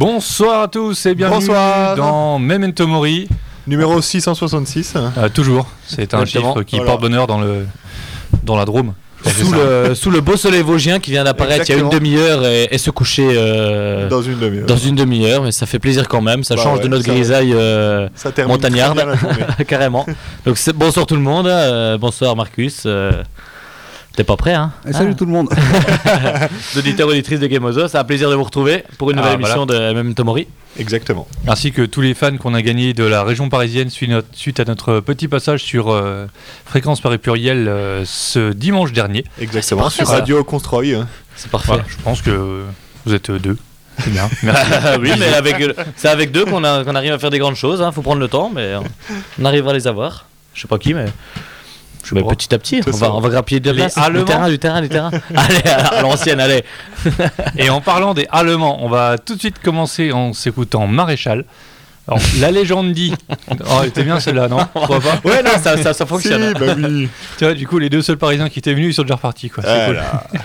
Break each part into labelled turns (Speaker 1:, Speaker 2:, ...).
Speaker 1: Bonsoir à tous et bienvenue dans Memento Mori.
Speaker 2: Numéro 666.
Speaker 1: Toujours, c'est un chiffre qui porte bonheur dans la Drôme.
Speaker 3: Sous le beau soleil vosgien qui vient d'apparaître il y a une demi-heure et se coucher
Speaker 2: dans une
Speaker 3: demi-heure, mais ça fait plaisir quand même, ça change de notre grisaille montagnarde, carrément. Donc bonsoir tout le monde, bonsoir Marcus. T'es pas prêt, hein?
Speaker 4: Salut tout le monde.
Speaker 3: Auditeurs et auditrices de Gameozo, c'est un plaisir de vous retrouver pour une nouvelle émission de Memento Mori.
Speaker 2: Exactement.
Speaker 1: Ainsi que tous les fans qu'on a gagnés de la région parisienne suite à notre petit passage sur Fréquence Paris Pluriel ce dimanche dernier.
Speaker 2: Exactement, sur Radio Constroy.
Speaker 3: C'est parfait.
Speaker 1: Voilà, je pense que vous êtes deux. C'est bien.
Speaker 3: Oui, mais c'est avec deux qu'on arrive à faire des grandes choses. Faut prendre le temps, mais on arrivera à les avoir. Je sais pas qui, mais... petit à petit, on va grappiller du terrain. Allez, à l'ancienne, allez.
Speaker 1: Et en parlant des Allemands, on va tout de suite commencer en s'écoutant Maréchal. Alors, la légende dit... Oh, c'était bien celle-là, non?
Speaker 3: Ouais, non, ça fonctionne.
Speaker 2: Si, bah oui.
Speaker 1: Tu vois, du coup, les deux seuls Parisiens qui étaient venus, ils sont déjà repartis, quoi. C'est cool.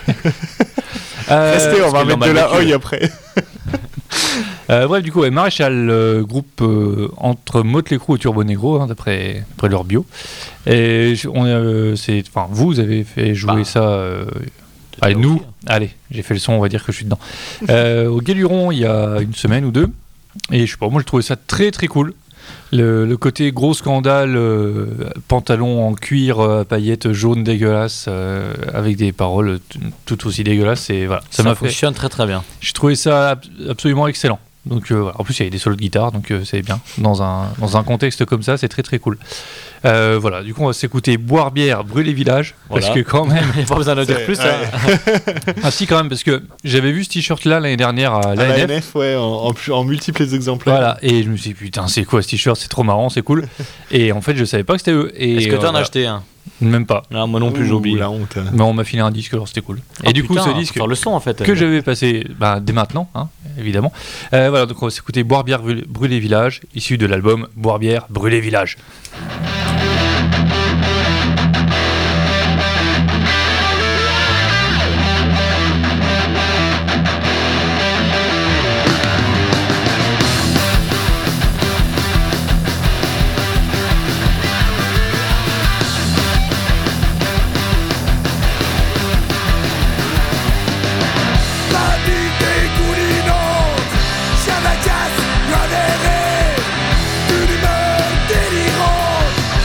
Speaker 2: Restez, on va mettre de la oi après.
Speaker 1: Bref, du coup, Maréchal, groupe entre Motley Crue et Turbo Negro, d'après leur bio. Et vous avez fait jouer ça. Allez, allez, j'ai fait le son, on va dire que je suis dedans. Au Guéluron, il y a une semaine ou deux. Et je sais pas, moi, je trouvais ça très très cool. Le côté gros scandale, pantalon en cuir à paillettes jaunes dégueulasses, avec des paroles tout aussi dégueulasses. Et voilà,
Speaker 3: ça fonctionne très très bien.
Speaker 1: J'ai trouvé ça absolument excellent. Donc voilà. En plus il y avait des solos de guitare, donc c'est bien. Dans un contexte comme ça, c'est très très cool. Voilà, du coup on va s'écouter Boire bière, brûler village, parce que quand même...
Speaker 3: Il n'y a pas besoin de dire plus.
Speaker 1: Ah si quand même, parce que j'avais vu ce t-shirt là l'année dernière à l'ANF.
Speaker 2: Ouais, en multiples exemplaires.
Speaker 1: Voilà, et je me suis dit putain c'est quoi ce t-shirt, c'est trop marrant, c'est cool. Et en fait je savais pas que c'était eux.
Speaker 3: Est-ce que tu en as acheté un?
Speaker 1: Même pas.
Speaker 3: Non, moi non plus, j'ai oublié.
Speaker 2: La honte.
Speaker 1: Mais on m'a filé un disque, alors c'était cool. Et du coup, ce disque
Speaker 3: faire le son, en fait,
Speaker 1: que j'avais passé dès maintenant, évidemment. Voilà, donc on va s'écouter Boire bière, brûler village, issu de l'album Boire bière, brûler village.
Speaker 5: Délirante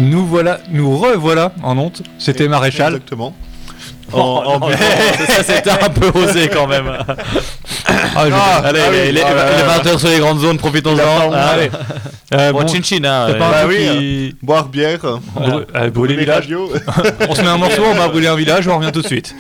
Speaker 1: Nous revoilà en honte. C'était Maréchal.
Speaker 2: Exactement.
Speaker 3: Ça c'était un peu osé quand même. Allez, les 20h sur les grandes zones, profitons-en. Allez. Bon, chin-chin.
Speaker 2: Boire bière.
Speaker 1: Brûler village. On se met un morceau, on va brûler un village, on revient tout de suite.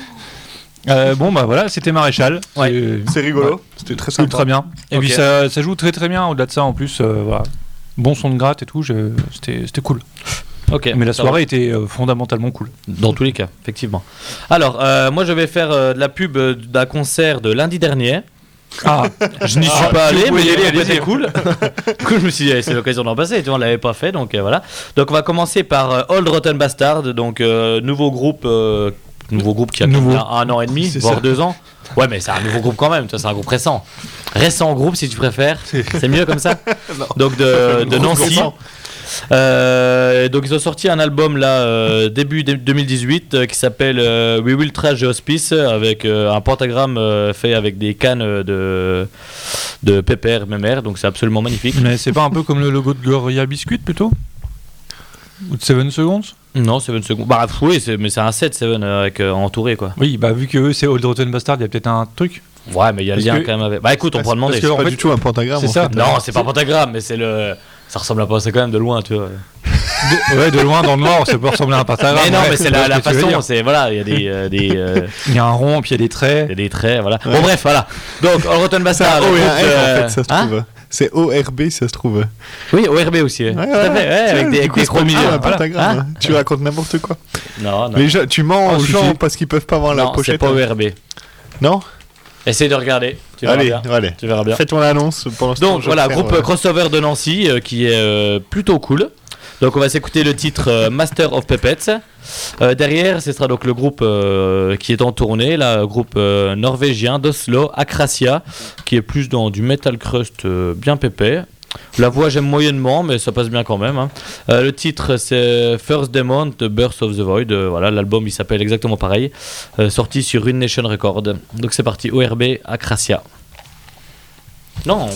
Speaker 1: Voilà, c'était Maréchal.
Speaker 3: Ouais.
Speaker 2: C'est rigolo. C'était très sympa.
Speaker 1: Très bien. Et puis ça joue très très bien. Au-delà de ça, en plus, voilà. Bon son de gratte et tout, c'était cool.
Speaker 3: Ok.
Speaker 1: Mais la soirée était fondamentalement cool.
Speaker 3: Dans tous les cas, effectivement. Alors, moi je vais faire de la pub d'un concert de lundi dernier. Je n'y suis pas allé, mais c'était cool. Du coup, je me suis dit, c'est l'occasion d'en passer. Tu vois, on l'avait pas fait, donc voilà. Donc, on va commencer par Old Rotten Bastard, donc nouveau groupe qui a un an et demi, voire 2 ans. Ouais, mais c'est un nouveau groupe quand même. C'est un groupe récent. Récent groupe, si tu préfères. C'est mieux comme ça. Donc de Nancy. Donc ils ont sorti un album là début 2018 qui s'appelle We Will Trash the Hospice avec un pentagramme fait avec des cannes de pépère mémère, donc c'est absolument magnifique.
Speaker 1: Mais c'est pas un peu comme le logo de Gloria Biscuit plutôt, ou de 7 Seconds?
Speaker 3: Non, 7 Seconds. Bah oui, mais c'est un 7 avec entouré quoi.
Speaker 1: Oui, bah vu que eux c'est Old Rotten Bastard, il y a peut-être un truc.
Speaker 3: Ouais, mais il y a le lien quand même avec. Bah écoute, on pourra demander.
Speaker 2: C'est pas du tout un pentagramme.
Speaker 1: C'est ça.
Speaker 3: Non, c'est pas un pentagramme, mais c'est le. Ça ressemble à pas, c'est quand même de loin, tu vois.
Speaker 1: De loin dans le noir, ça peut ressembler à un pentagramme.
Speaker 3: Mais non, mais c'est la façon, c'est voilà, il y a des
Speaker 1: il y a un rond, puis il y a des traits.
Speaker 3: Il y a des traits, voilà. Ouais. Bon bref, voilà. Donc Old Rotten Bastard.
Speaker 2: C'est ORB, en fait, ça se trouve. C'est ORB, ça se trouve.
Speaker 3: Oui, ORB aussi. Tout à fait. Avec des chromies.
Speaker 2: Un pentagramme. Tu racontes n'importe quoi.
Speaker 3: Non.
Speaker 2: Mais tu mens aux gens parce qu'ils peuvent pas voir la pochette.
Speaker 3: Non, c'est pas ORB.
Speaker 2: Non.
Speaker 3: Essaye de regarder. Tu verras bien.
Speaker 2: Allez.
Speaker 3: Tu verras bien.
Speaker 2: Fais ton annonce pendant ce temps.
Speaker 3: Donc voilà, groupe crossover de Nancy qui est plutôt cool. Donc on va s'écouter le titre Master of Puppets. Derrière, ce sera donc le groupe qui est en tournée, le groupe norvégien d'Oslo, Acracia, qui est plus dans du metal crust bien pépé. La voix j'aime moyennement, mais ça passe bien quand même. Hein. Le titre c'est First Demon, The Birth of the Void. Voilà, l'album il s'appelle exactement pareil, sorti sur Rune Nation Records. Donc c'est parti, ORB, Acracia. Non.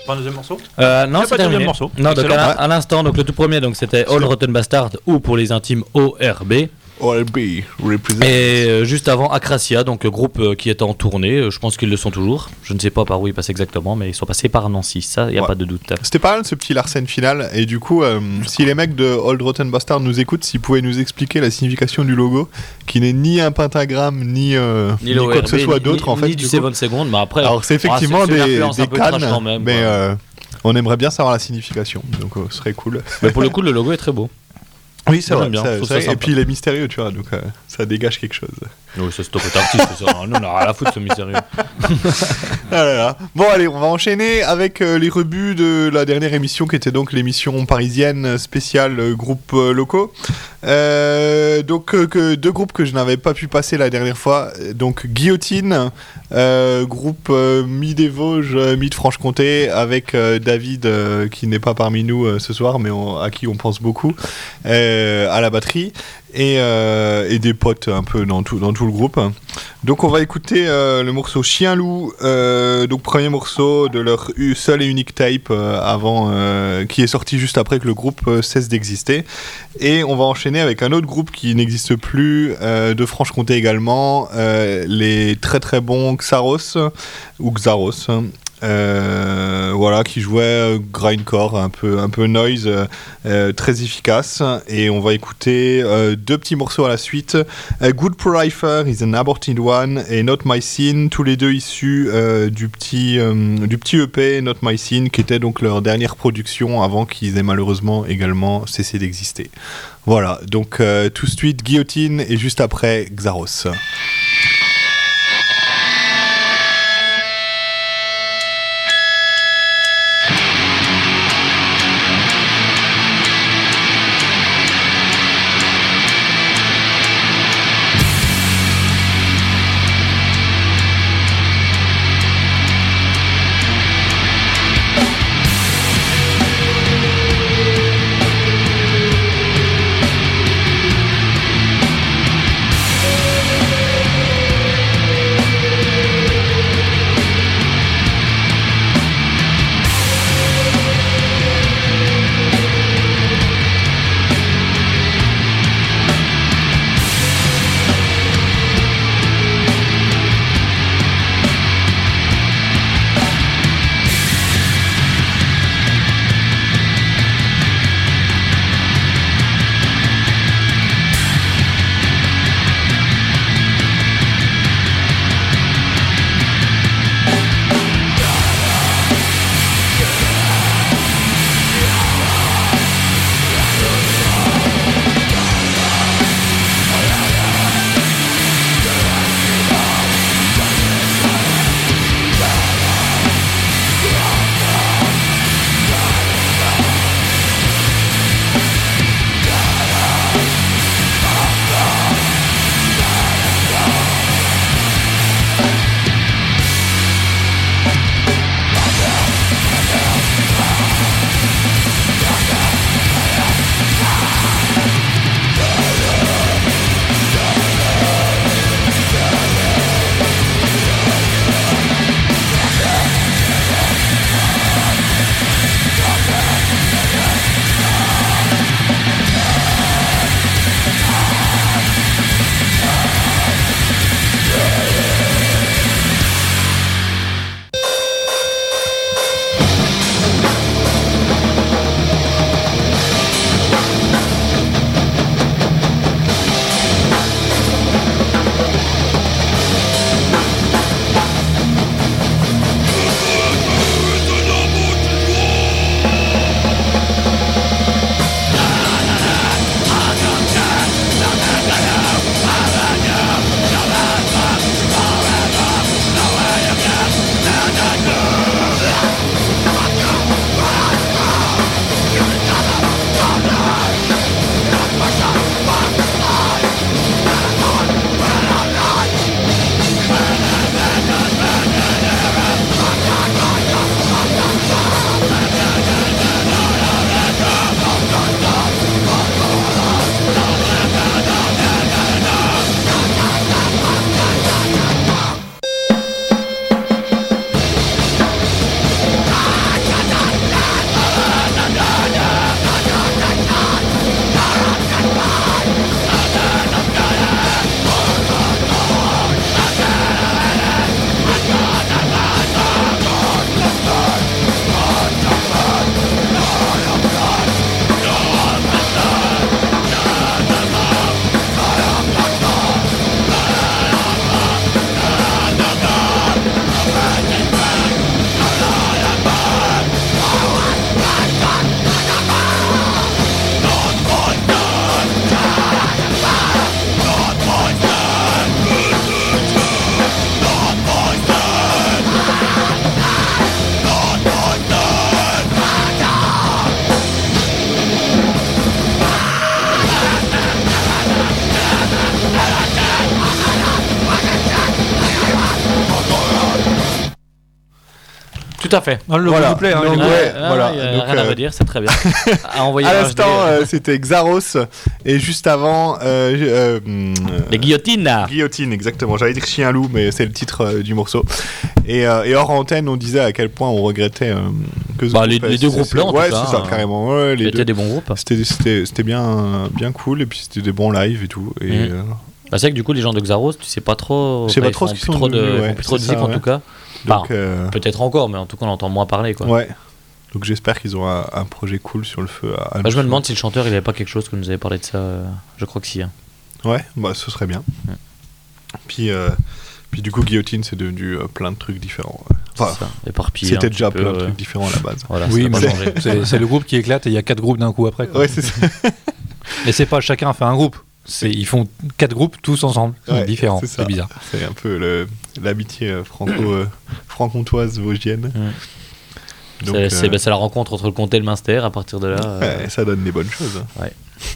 Speaker 1: Pas un deuxième morceau
Speaker 3: Non, c'est terminé.
Speaker 1: Morceau.
Speaker 3: Non, donc à l'instant, donc le tout premier, donc c'était All Rotten Bastard ou pour les intimes ORB.
Speaker 2: ORB, represent.
Speaker 3: Et juste avant Acracia, donc groupe qui est en tournée, je pense qu'ils le sont toujours. Je ne sais pas par où ils passent exactement, mais ils sont passés par Nancy, ça, il n'y a pas de doute.
Speaker 2: C'était pas mal ce petit Larsen final, et du coup, si les mecs de Old Rotten Bastard nous écoutent, s'ils pouvaient nous expliquer la signification du logo, qui n'est ni un pentagramme, ni quoi que ce soit d'autre, en fait.
Speaker 3: Ni du 7 secondes, mais après.
Speaker 2: Alors, c'est effectivement des cannes,
Speaker 3: même,
Speaker 2: mais on aimerait bien savoir la signification, donc ce serait cool.
Speaker 3: Mais pour le coup, le logo est très beau.
Speaker 2: Oui, c'est vrai, et puis il est mystérieux, tu vois, donc ça dégage quelque chose.
Speaker 3: Oui, ça c'est top artiste, ça. Nous, on a rien à foutre, ce mystérieux.
Speaker 2: Ah là là. Bon, allez, on va enchaîner avec les rebuts de la dernière émission, qui était donc l'émission parisienne spéciale groupes locaux. Donc, deux groupes que je n'avais pas pu passer la dernière fois. Donc, Guillotine, groupe mi des Vosges, mi de Franche-Comté, avec David, qui n'est pas parmi nous ce soir, mais à qui on pense beaucoup, à la batterie. Et des potes un peu dans tout le groupe. Donc on va écouter le morceau Chien Loup, donc premier morceau de leur seul et unique tape qui est sorti juste après que le groupe cesse d'exister. Et on va enchaîner avec un autre groupe qui n'existe plus, de Franche-Comté également, les très très bons Xaros, voilà, qui jouait grindcore, un peu noise, très efficace. Et on va écouter deux petits morceaux à la suite, Good Pro-Lifer is an Aborted One et Not My Scene, tous les deux issus du petit EP Not My Scene, qui était donc leur dernière production avant qu'ils aient malheureusement également cessé d'exister. Voilà, donc tout de suite Guillotine et juste après Xaros.
Speaker 3: Tout à fait.
Speaker 1: Le
Speaker 2: voilà.
Speaker 1: vous plaît, hein,
Speaker 2: Donc, voilà.
Speaker 3: Il y a
Speaker 2: Donc,
Speaker 3: rien à redire, c'est très bien.
Speaker 2: À l'instant, c'était Xaros et juste avant
Speaker 3: les guillotines.
Speaker 2: Guillotine, exactement. J'allais dire Chien loup, mais c'est le titre du morceau. Et hors antenne, on disait à quel point on regrettait que
Speaker 3: les deux groupes là, en tout cas.
Speaker 2: Ouais, c'est ça, carrément. Ouais, les deux.
Speaker 3: C'était des bons groupes.
Speaker 2: C'était bien cool et puis c'était des bons lives et tout. Et
Speaker 3: c'est vrai que du coup, les gens de Xaros, tu sais pas trop.
Speaker 2: Je sais pas trop ce qu'ils sont
Speaker 3: devenus. Plus trop de musique en tout cas.
Speaker 2: Donc,
Speaker 3: peut-être encore, mais en tout cas, on entend moins parler, quoi.
Speaker 2: Ouais. Donc j'espère qu'ils ont un projet cool sur le feu.
Speaker 3: Je me demande si le chanteur il avait pas quelque chose que nous avait parlé de ça. Je crois que si. Hein.
Speaker 2: Ouais, ce serait bien. Puis du coup Guillotine c'est devenu plein de trucs différents.
Speaker 3: Enfin, c'est ça. Éparpillé.
Speaker 2: C'était déjà plein de trucs différents à la base.
Speaker 3: Voilà,
Speaker 1: oui, c'est le groupe qui éclate et il y a 4 groupes d'un coup après. Quoi.
Speaker 2: Ouais, c'est ça.
Speaker 1: Mais c'est pas chacun fait un groupe. Ils font 4 groupes tous ensemble, différents. C'est bizarre.
Speaker 2: C'est un peu l'amitié franc-comtoise vosgienne.
Speaker 3: Donc, c'est la rencontre entre le comté et le Munster. À partir de là,
Speaker 2: ça donne des bonnes choses.
Speaker 3: Ouais.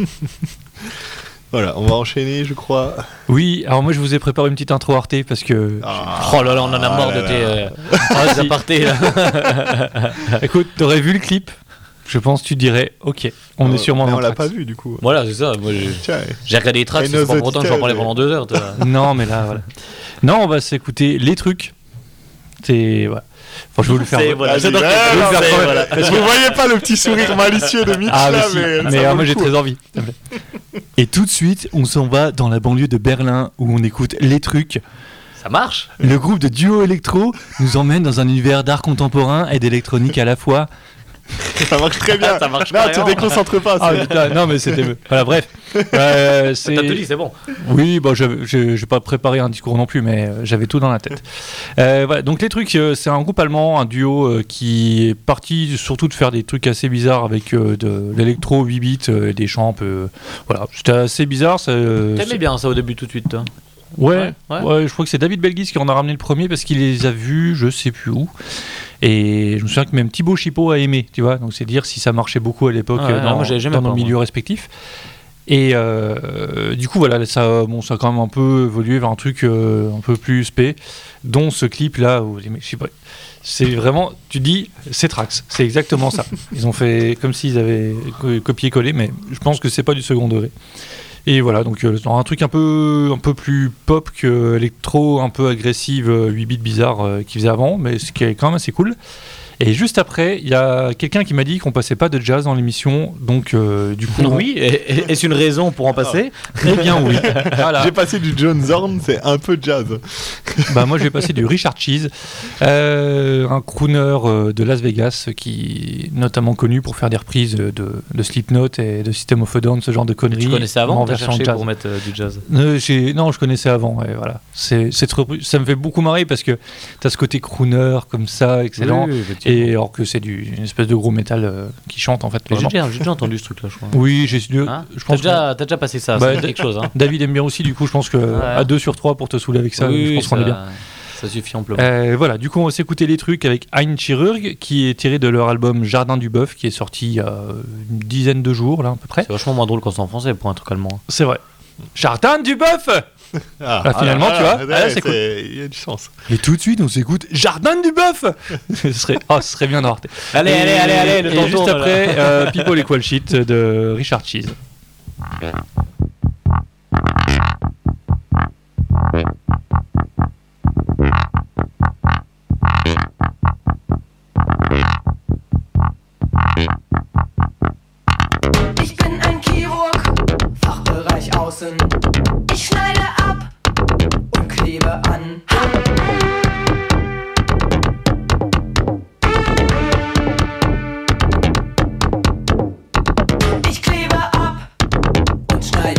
Speaker 2: Voilà, on va enchaîner, je crois.
Speaker 1: Oui, alors moi je vous ai préparé une petite intro Arte parce que.
Speaker 3: Oh là là, on en a marre de tes apartés.
Speaker 1: Écoute, t'aurais vu le clip. Je pense que tu dirais, ok, on est sûrement dans
Speaker 2: on l'a pas vu du coup.
Speaker 3: Voilà, c'est ça. Moi, j'ai regardé les tracks, c'est pas pour autant que j'en parlais pendant 2 heures.
Speaker 1: Non, mais là, voilà. Non, on va s'écouter les trucs. C'est. Ouais. Enfin, je vais vous le faire.
Speaker 2: Parce que vous voyez pas le petit sourire malicieux de Mitch là,
Speaker 1: mais moi j'ai très envie. Et tout de suite, on s'en va dans la banlieue de Berlin où on écoute les trucs.
Speaker 3: Ça marche.
Speaker 1: Le groupe de duo électro nous emmène dans un univers d'art contemporain et d'électronique à la fois.
Speaker 2: Ça marche très bien.
Speaker 3: Ça marche
Speaker 2: non, te déconcentre pas.
Speaker 1: Non, mais c'était. Voilà, bref.
Speaker 3: T'as tout dit, c'est bon.
Speaker 1: Oui, bon, j'ai pas préparé un discours non plus, mais j'avais tout dans la tête. Voilà, donc les trucs, c'est un groupe allemand, un duo qui est parti surtout de faire des trucs assez bizarres avec de l'électro 8 bits, des chants un peu. Voilà, c'était assez bizarre.
Speaker 3: T'aimais bien ça au début tout de suite, toi.
Speaker 1: Ouais, je crois que c'est David Belgis qui en a ramené le premier parce qu'il les a vus, je sais plus où. Et je me souviens que même Thibaut Chipot a aimé, tu vois. Donc c'est dire si ça marchait beaucoup à l'époque dans nos milieux respectifs. Et du coup, voilà, ça a quand même un peu évolué vers un truc un peu plus spé, dont ce clip-là, où je sais pas, c'est vraiment, tu dis, c'est Trax, c'est exactement ça. Ils ont fait comme s'ils avaient copié-collé, mais je pense que c'est pas du second degré. Et voilà, donc un truc un peu plus pop que électro, un peu agressive, 8 bits bizarre qu'ils faisaient avant, mais ce qui est quand même assez cool. Et juste après, il y a quelqu'un qui m'a dit qu'on passait pas de jazz dans l'émission, donc du coup...
Speaker 3: Oui, est-ce une raison pour en passer ?
Speaker 1: Eh bien oui. Voilà.
Speaker 2: J'ai passé du John Zorn, c'est un peu jazz.
Speaker 1: Bah moi je vais passer du Richard Cheese, un crooner de Las Vegas qui est notamment connu pour faire des reprises de Slipknot et de System of a Down, ce genre de conneries.
Speaker 3: Tu connaissais avant,
Speaker 1: t'as cherché
Speaker 3: pour mettre du jazz
Speaker 1: Non, je connaissais avant, et voilà. Ça me fait beaucoup marrer parce que t'as ce côté crooner comme ça, excellent. Oui, et alors que c'est une espèce de gros métal qui chante en fait.
Speaker 3: J'ai déjà entendu ce truc là, je crois.
Speaker 1: Oui, je pense
Speaker 3: t'as déjà passé ça, c'est quelque chose. Hein.
Speaker 1: David aime bien aussi, du coup je pense que à 2 sur 3 pour te saouler avec ça, je pense qu'on est bien.
Speaker 3: Ça suffit amplement.
Speaker 1: Voilà, du coup on va s'écouter les trucs avec Ein Chirurg qui est tiré de leur album Jardin du Bœuf qui est sorti il y a une dizaine de jours là à peu près.
Speaker 3: C'est vachement moins drôle quand c'est en français pour un truc allemand.
Speaker 1: C'est vrai. Jardin du Bœuf. Finalement, tu vois, c'est cool.
Speaker 2: Il y a du sens.
Speaker 1: Et tout de suite, on s'écoute Jardin du Bœuf. ce serait bien d'arrêter.
Speaker 3: Allez, le temps
Speaker 1: et juste après, People Equal Shit de Richard Cheese.
Speaker 4: Ich bin ein Chirurg, Fachbereich Außen. Ich schneide ab und klebe an. Ich klebe ab und schneide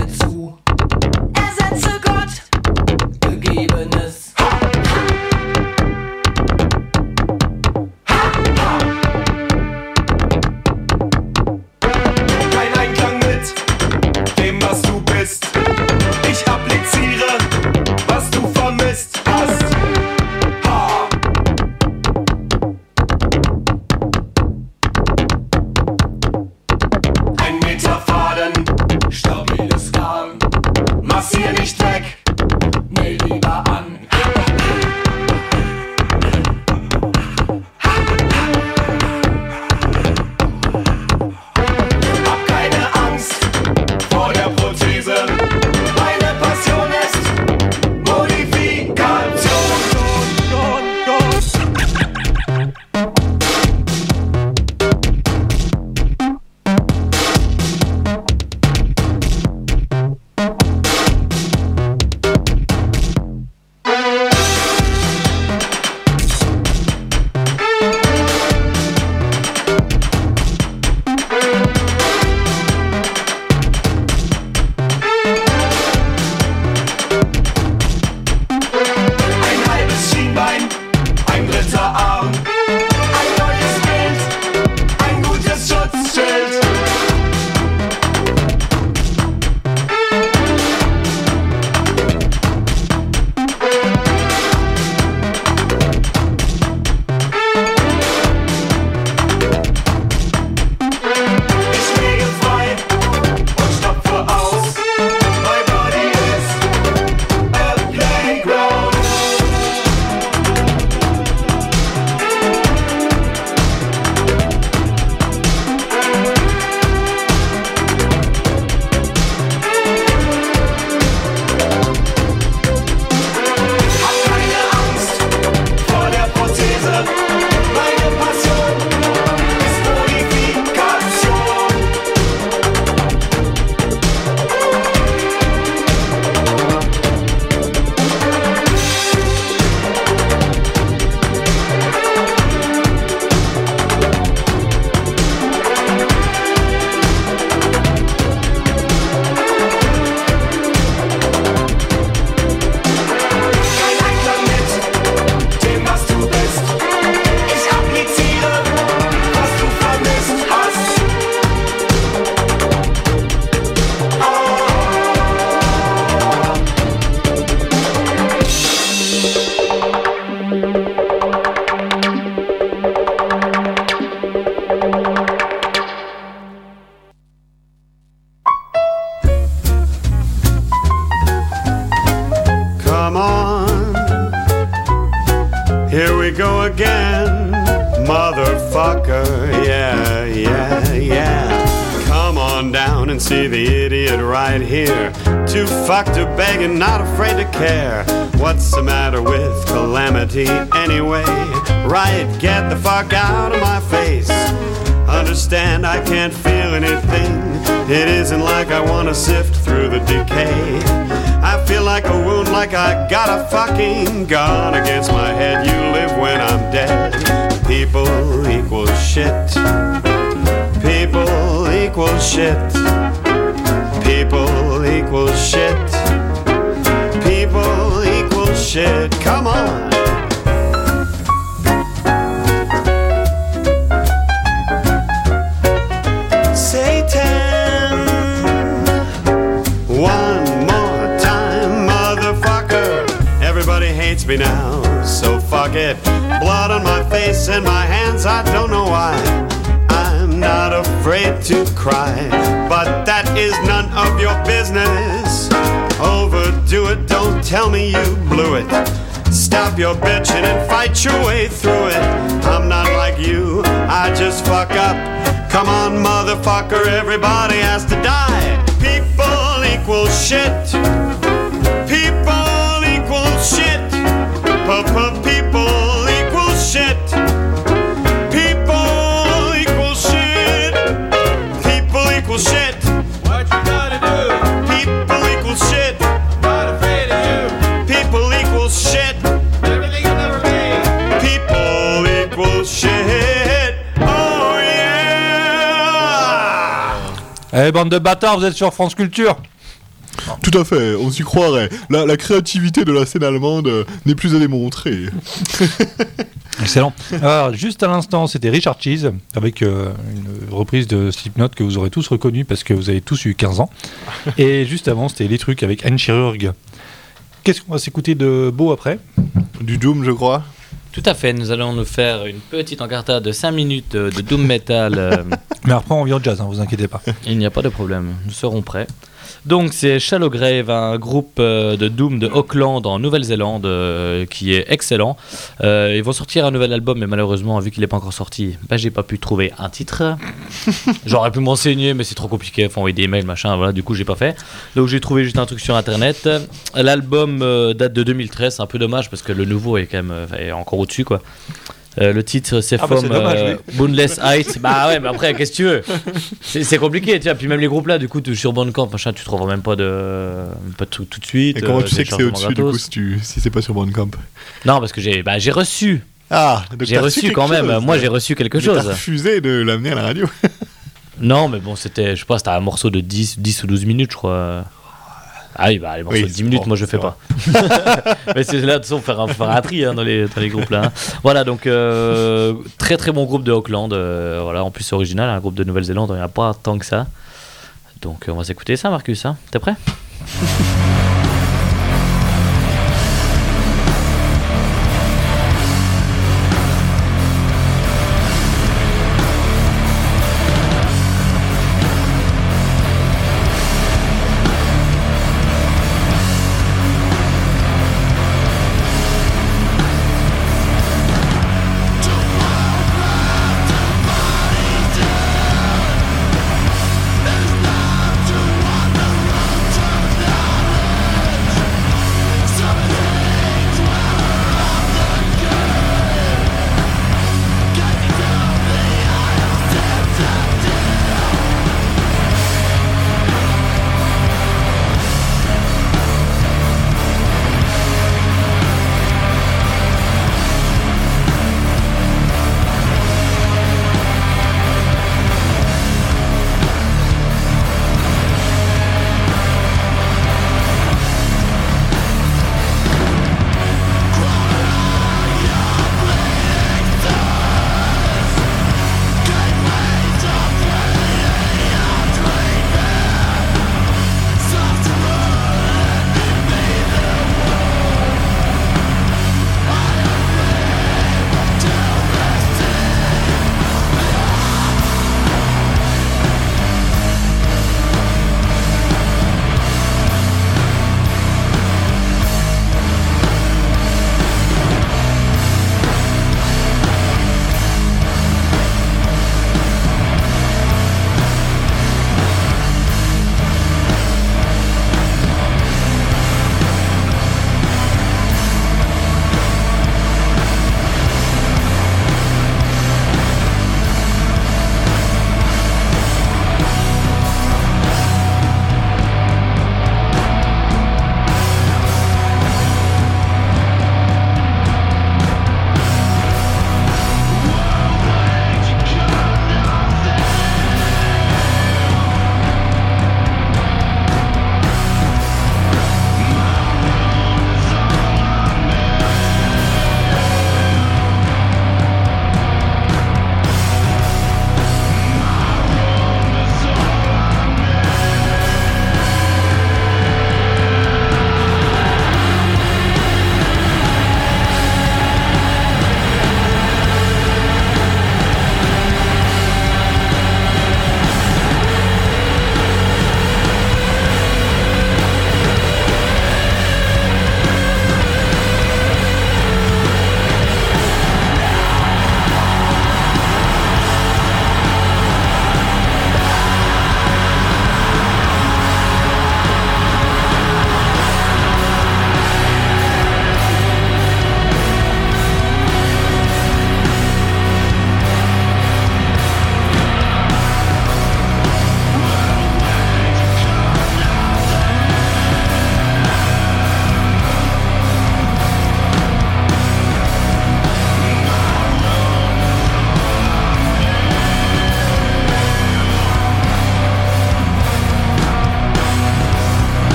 Speaker 5: Here we go again, motherfucker, yeah, yeah, yeah. Come on down and see the idiot right here. Too fucked to beg and not afraid to care. What's the matter with calamity anyway? Right, get the fuck out of my face. Understand I can't feel anything. It isn't like I wanna sift through the decay. I feel like a wound, like I got a fucking gun against my head. You live when I'm dead. People equal shit. People equal shit. People equal shit. People equal shit. Come on. Satan. One more time, motherfucker. Everybody hates me now, so fuck it. Blood on my face and my hands, I don't know why. I'm not afraid to cry, but that is none of your business. Overdo it, don't tell me you blew it. Stop your bitching and fight your way through it. I'm not like you, I just fuck up. Come on, motherfucker, everybody has to die. People equal shit. People equal shit. People equal shit. People equal shit. People equal shit.
Speaker 6: What you gotta do?
Speaker 5: People equal shit.
Speaker 6: I'm not afraid of you.
Speaker 5: People equal shit.
Speaker 6: Everything you'll never be.
Speaker 5: People equal shit. Oh yeah.
Speaker 1: Eh, bande de bâtards, vous êtes sur France Culture.
Speaker 2: Tout à fait, on s'y croirait. La créativité de la scène allemande n'est plus à démontrer.
Speaker 1: Excellent. Alors, juste à l'instant, c'était Richard Cheese avec une reprise de Slipknot que vous aurez tous reconnu parce que vous avez tous eu 15 ans. Et juste avant, c'était Les Trucs avec Anne Chirurg. Qu'est-ce qu'on va s'écouter de beau après ?
Speaker 2: Du Doom, je crois.
Speaker 3: Tout à fait, nous allons nous faire une petite encartade de 5 minutes de Doom Metal.
Speaker 1: Mais après, on vient au jazz, hein, vous inquiétez pas.
Speaker 3: Il n'y a pas de problème, nous serons prêts. Donc c'est Shallow Grave, un groupe de Doom de Auckland en Nouvelle-Zélande qui est excellent. Ils vont sortir un nouvel album, mais malheureusement, vu qu'il n'est pas encore sorti, j'ai pas pu trouver un titre. J'aurais pu m'enseigner, mais c'est trop compliqué, faut envoyer des mails, machin, voilà, du coup j'ai pas fait. Donc j'ai trouvé juste un truc sur internet. L'album date de 2013, c'est un peu dommage parce que le nouveau est quand même est encore au-dessus, quoi. Le titre c'est From Boundless Height. Bah ouais, mais après qu'est-ce que tu veux, c'est compliqué, tu vois. Puis même les groupes là, du coup sur Bandcamp machin, tu trouveras même pas de tout de suite.
Speaker 2: Et comment tu sais que c'est au-dessus du coup si c'est pas sur Bandcamp?
Speaker 3: Non, parce que j'ai reçu.
Speaker 2: Ah, donc
Speaker 3: j'ai reçu quand même. Moi j'ai reçu quelque chose.
Speaker 2: T'as refusé de l'amener à la radio.
Speaker 3: Non, mais bon, c'était, je sais pas, c'était un morceau de 10 ou 12 minutes, je crois. Ah oui, bah les morceaux de 10 minutes, moi je fais pas. Mais c'est là, de toute façon, faire un tri dans les groupes là. Hein. Voilà, donc très très bon groupe de Auckland. Voilà, en plus c'est original, un groupe de Nouvelle-Zélande, il n'y en a pas tant que ça. Donc on va s'écouter ça, Marcus. Hein. T'es prêt ?
Speaker 7: There's love to want the road to down.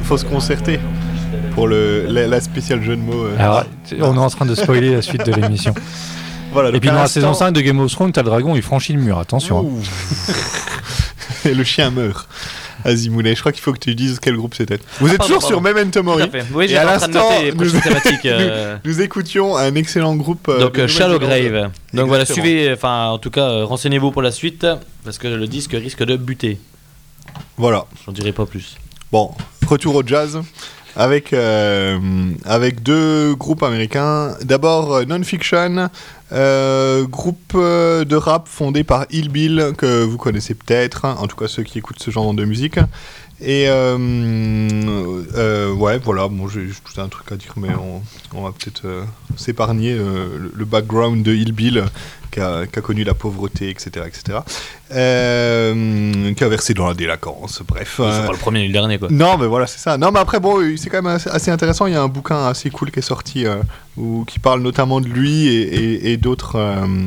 Speaker 2: faut se concerter pour la spéciale jeu de mots.
Speaker 1: Alors, on est en train de spoiler la suite de l'émission.
Speaker 2: Voilà,
Speaker 1: et puis dans la saison 5 de Game of Thrones, t'as le dragon, il franchit le mur, attention.
Speaker 2: Et le chien meurt. Azimounet, je crois qu'il faut que tu dises quel groupe c'était. Vous êtes toujours sur Memento Mori.
Speaker 3: Oui, j'ai en train de noter les prochaines thématiques.
Speaker 2: Nous écoutions un excellent groupe.
Speaker 3: Donc Shallow Grave. Donc voilà, suivez, enfin en tout cas, renseignez-vous pour la suite, parce que le disque risque de buter.
Speaker 2: Voilà.
Speaker 3: J'en dirai pas plus.
Speaker 2: Bon, retour au jazz. Avec deux groupes américains. D'abord Non-Fiction, groupe de rap fondé par Ill Bill, que vous connaissez peut-être, en tout cas ceux qui écoutent ce genre de musique. Et ouais, voilà, bon, j'ai tout un truc à dire, mais on va peut-être s'épargner le background de Ill Bill, qui a connu la pauvreté, etc. Qui a versé dans la délinquance, bref.
Speaker 3: C'est pas le premier ni le dernier, quoi.
Speaker 2: Non, mais voilà, c'est ça. Non, mais après, bon, c'est quand même assez intéressant. Il y a un bouquin assez cool qui est sorti, qui parle notamment de lui et d'autres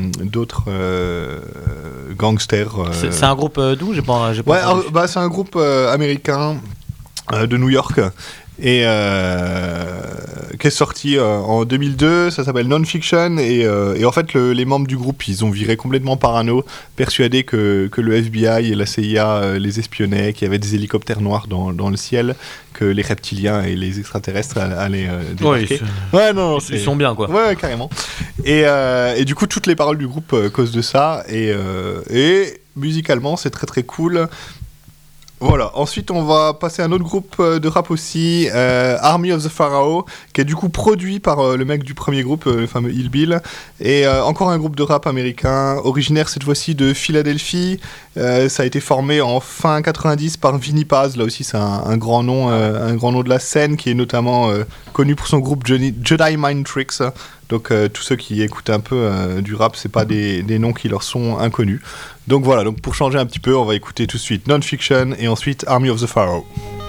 Speaker 2: gangsters.
Speaker 3: C'est un groupe d'où j'ai pas
Speaker 2: ouais, c'est un groupe américain de New York. Et qui est sorti en 2002, ça s'appelle Non-Fiction, et en fait les membres du groupe ils ont viré complètement parano, persuadés que le FBI et la CIA les espionnaient, qu'il y avait des hélicoptères noirs dans le ciel, que les reptiliens et les extraterrestres allaient débarquer.
Speaker 3: Ouais, non, ils sont bien, quoi.
Speaker 2: Ouais, carrément. Et du coup toutes les paroles du groupe causent de ça, et musicalement c'est très très cool. Voilà, ensuite on va passer à un autre groupe de rap aussi, Army of the Pharaoh, qui est du coup produit par le mec du premier groupe, le fameux Ill Bill, et encore un groupe de rap américain, originaire cette fois-ci de Philadelphie. Ça a été formé en fin 90 par Vinnie Paz, là aussi c'est un grand nom de la scène, qui est notamment connu pour son groupe Jedi Mind Tricks. Donc tous ceux qui écoutent un peu du rap, c'est pas des noms qui leur sont inconnus. Donc voilà, donc pour changer un petit peu, on va écouter tout de suite Non-Fiction et ensuite Army of the Pharaoh.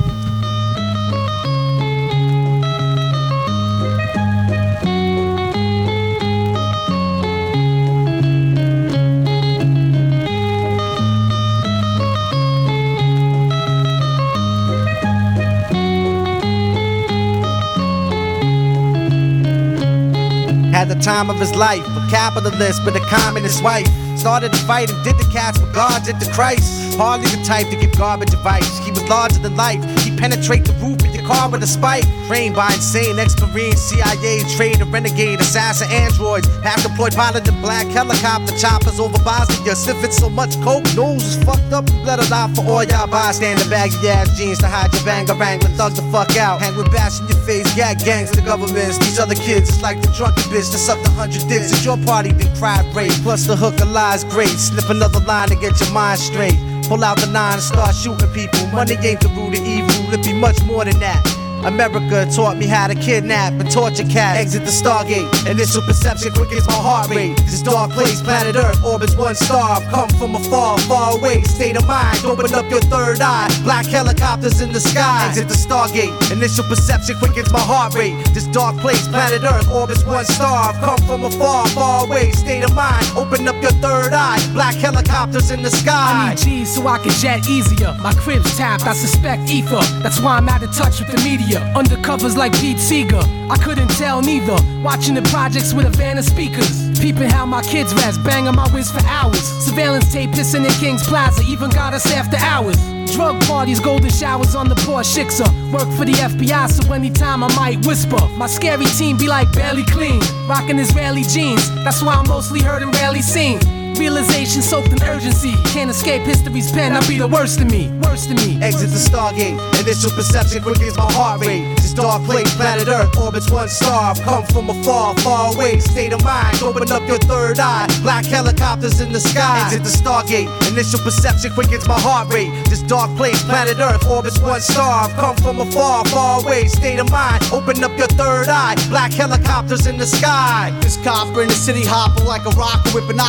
Speaker 7: Had the time of his life, a capitalist with a communist wife. Started to fight and did the cats with God did the Christ. Hardly the type to give garbage advice. He was larger than life. He penetrate the roof of your car with a spike. Trained by insane ex-marine, CIA, trade, a renegade, assassin androids. Half deployed pilot in black helicopter choppers over Bosnia. Sniffing so much coke, nose is fucked up and bled alive for all y'all bystander. Baggy ass jeans to hide your banger wrangler. Thug the fuck out. Hang with bash in your face, gag gangs, the governments. These other kids, it's like the drunken bitch that sucked 100 dicks at your party, then cried rape. Plus the hook of lies great. Slip another line to get your mind straight. Pull out the 9 and start shooting people. Money ain't the root of evil, it be much more than that. America taught me how to kidnap and torture cats. Exit the Stargate, initial perception quick as my heart rate. This dark place, planet Earth, orbits one star. I've come from afar, far away, state of mind. Open up your third eye, black helicopters in the sky. Exit the Stargate, initial perception quick as my heart rate. This dark place, planet Earth, orbits one star. I've come from afar, far away, state of mind. Open up your third eye, black helicopters in the sky.
Speaker 8: I need G's so I can jet easier. My crib's tapped, I suspect ether. That's why I'm out of touch with the media. Undercovers like Pete Seeger, I couldn't tell neither. Watching the projects with a van of speakers. Peeping how my kids rest, banging my whiz for hours. Surveillance tape pissing in King's Plaza, even got us after hours. Drug parties, golden showers on the Porsche Shixer. Work for the FBI, so anytime I might whisper. My scary team be like barely clean, rocking Israeli jeans. That's why I'm mostly heard and rarely seen. Realization soaked in urgency. Can't escape history's pen, I'll be the worst of me. Worst of me.
Speaker 7: Exit the Stargate, initial perception quick as my heart rate. This dark place, planet Earth, orbits one star. I've come from afar, far away, state of mind. Open up your third eye, black helicopters in the sky. Exit the Stargate, initial perception quick as my heart rate. This dark place, planet Earth, orbits one star. I've come from afar, far away, state of mind. Open up your third eye, black helicopters in the sky. This copper in the city hopper like a rocker with binoculars. Took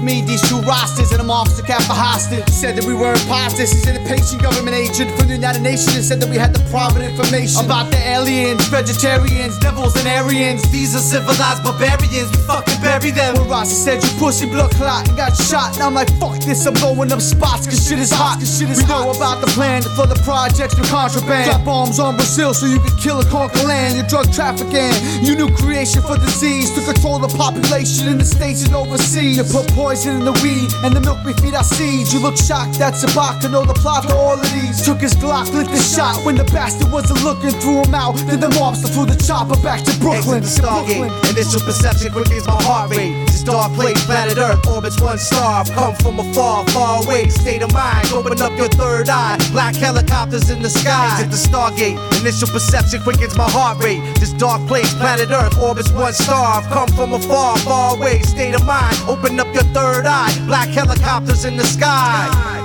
Speaker 7: me, these two rosters, and I'm officer kept for hostage. Said that we were imposters. He's an impatient government agent from the United Nations and said that we had the private information about the aliens, vegetarians, devils, and Aryans. These are civilized barbarians. We fucking bury them. When Rossi said you pussy blood clot and got shot, and I'm like, fuck this, I'm going up spots, cause shit is hot. We know about the plan for the projects with contraband. Drop bombs on Brazil so you can kill and conquer land. You're drug trafficking. You new creation for disease to control the population in the states and overseas. You put poison in the weed and the milk we feed our seeds. You look shocked that Sabaka know the plot to all of these. Took his Glock, lit the shot when the bastard wasn't looking, threw him out. Then the mobster flew the chopper back to Brooklyn. Exit the Stargate, initial perception quick as my heart rate. This dark place, planet Earth, orbits one star. Come from afar, far away, state of mind. Open up your third eye, black helicopters in the sky. Exit the Stargate, initial perception quick as my heart rate. This dark place, planet Earth, orbits one star. Come from afar, far away, state of mind. Open up your third eye, black helicopters in the sky.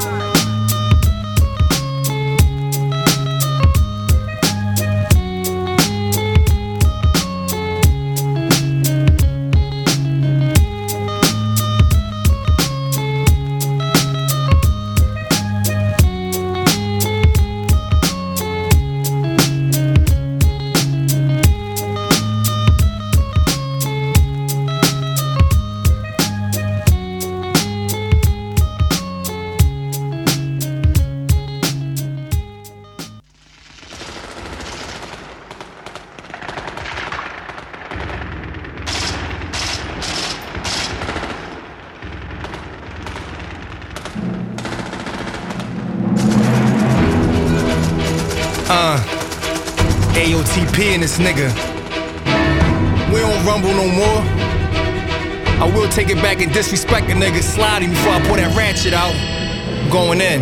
Speaker 9: AOTP and this nigga. We don't rumble no more. I will take it back and disrespect a nigga sliding before I pull that ratchet out. I'm going in.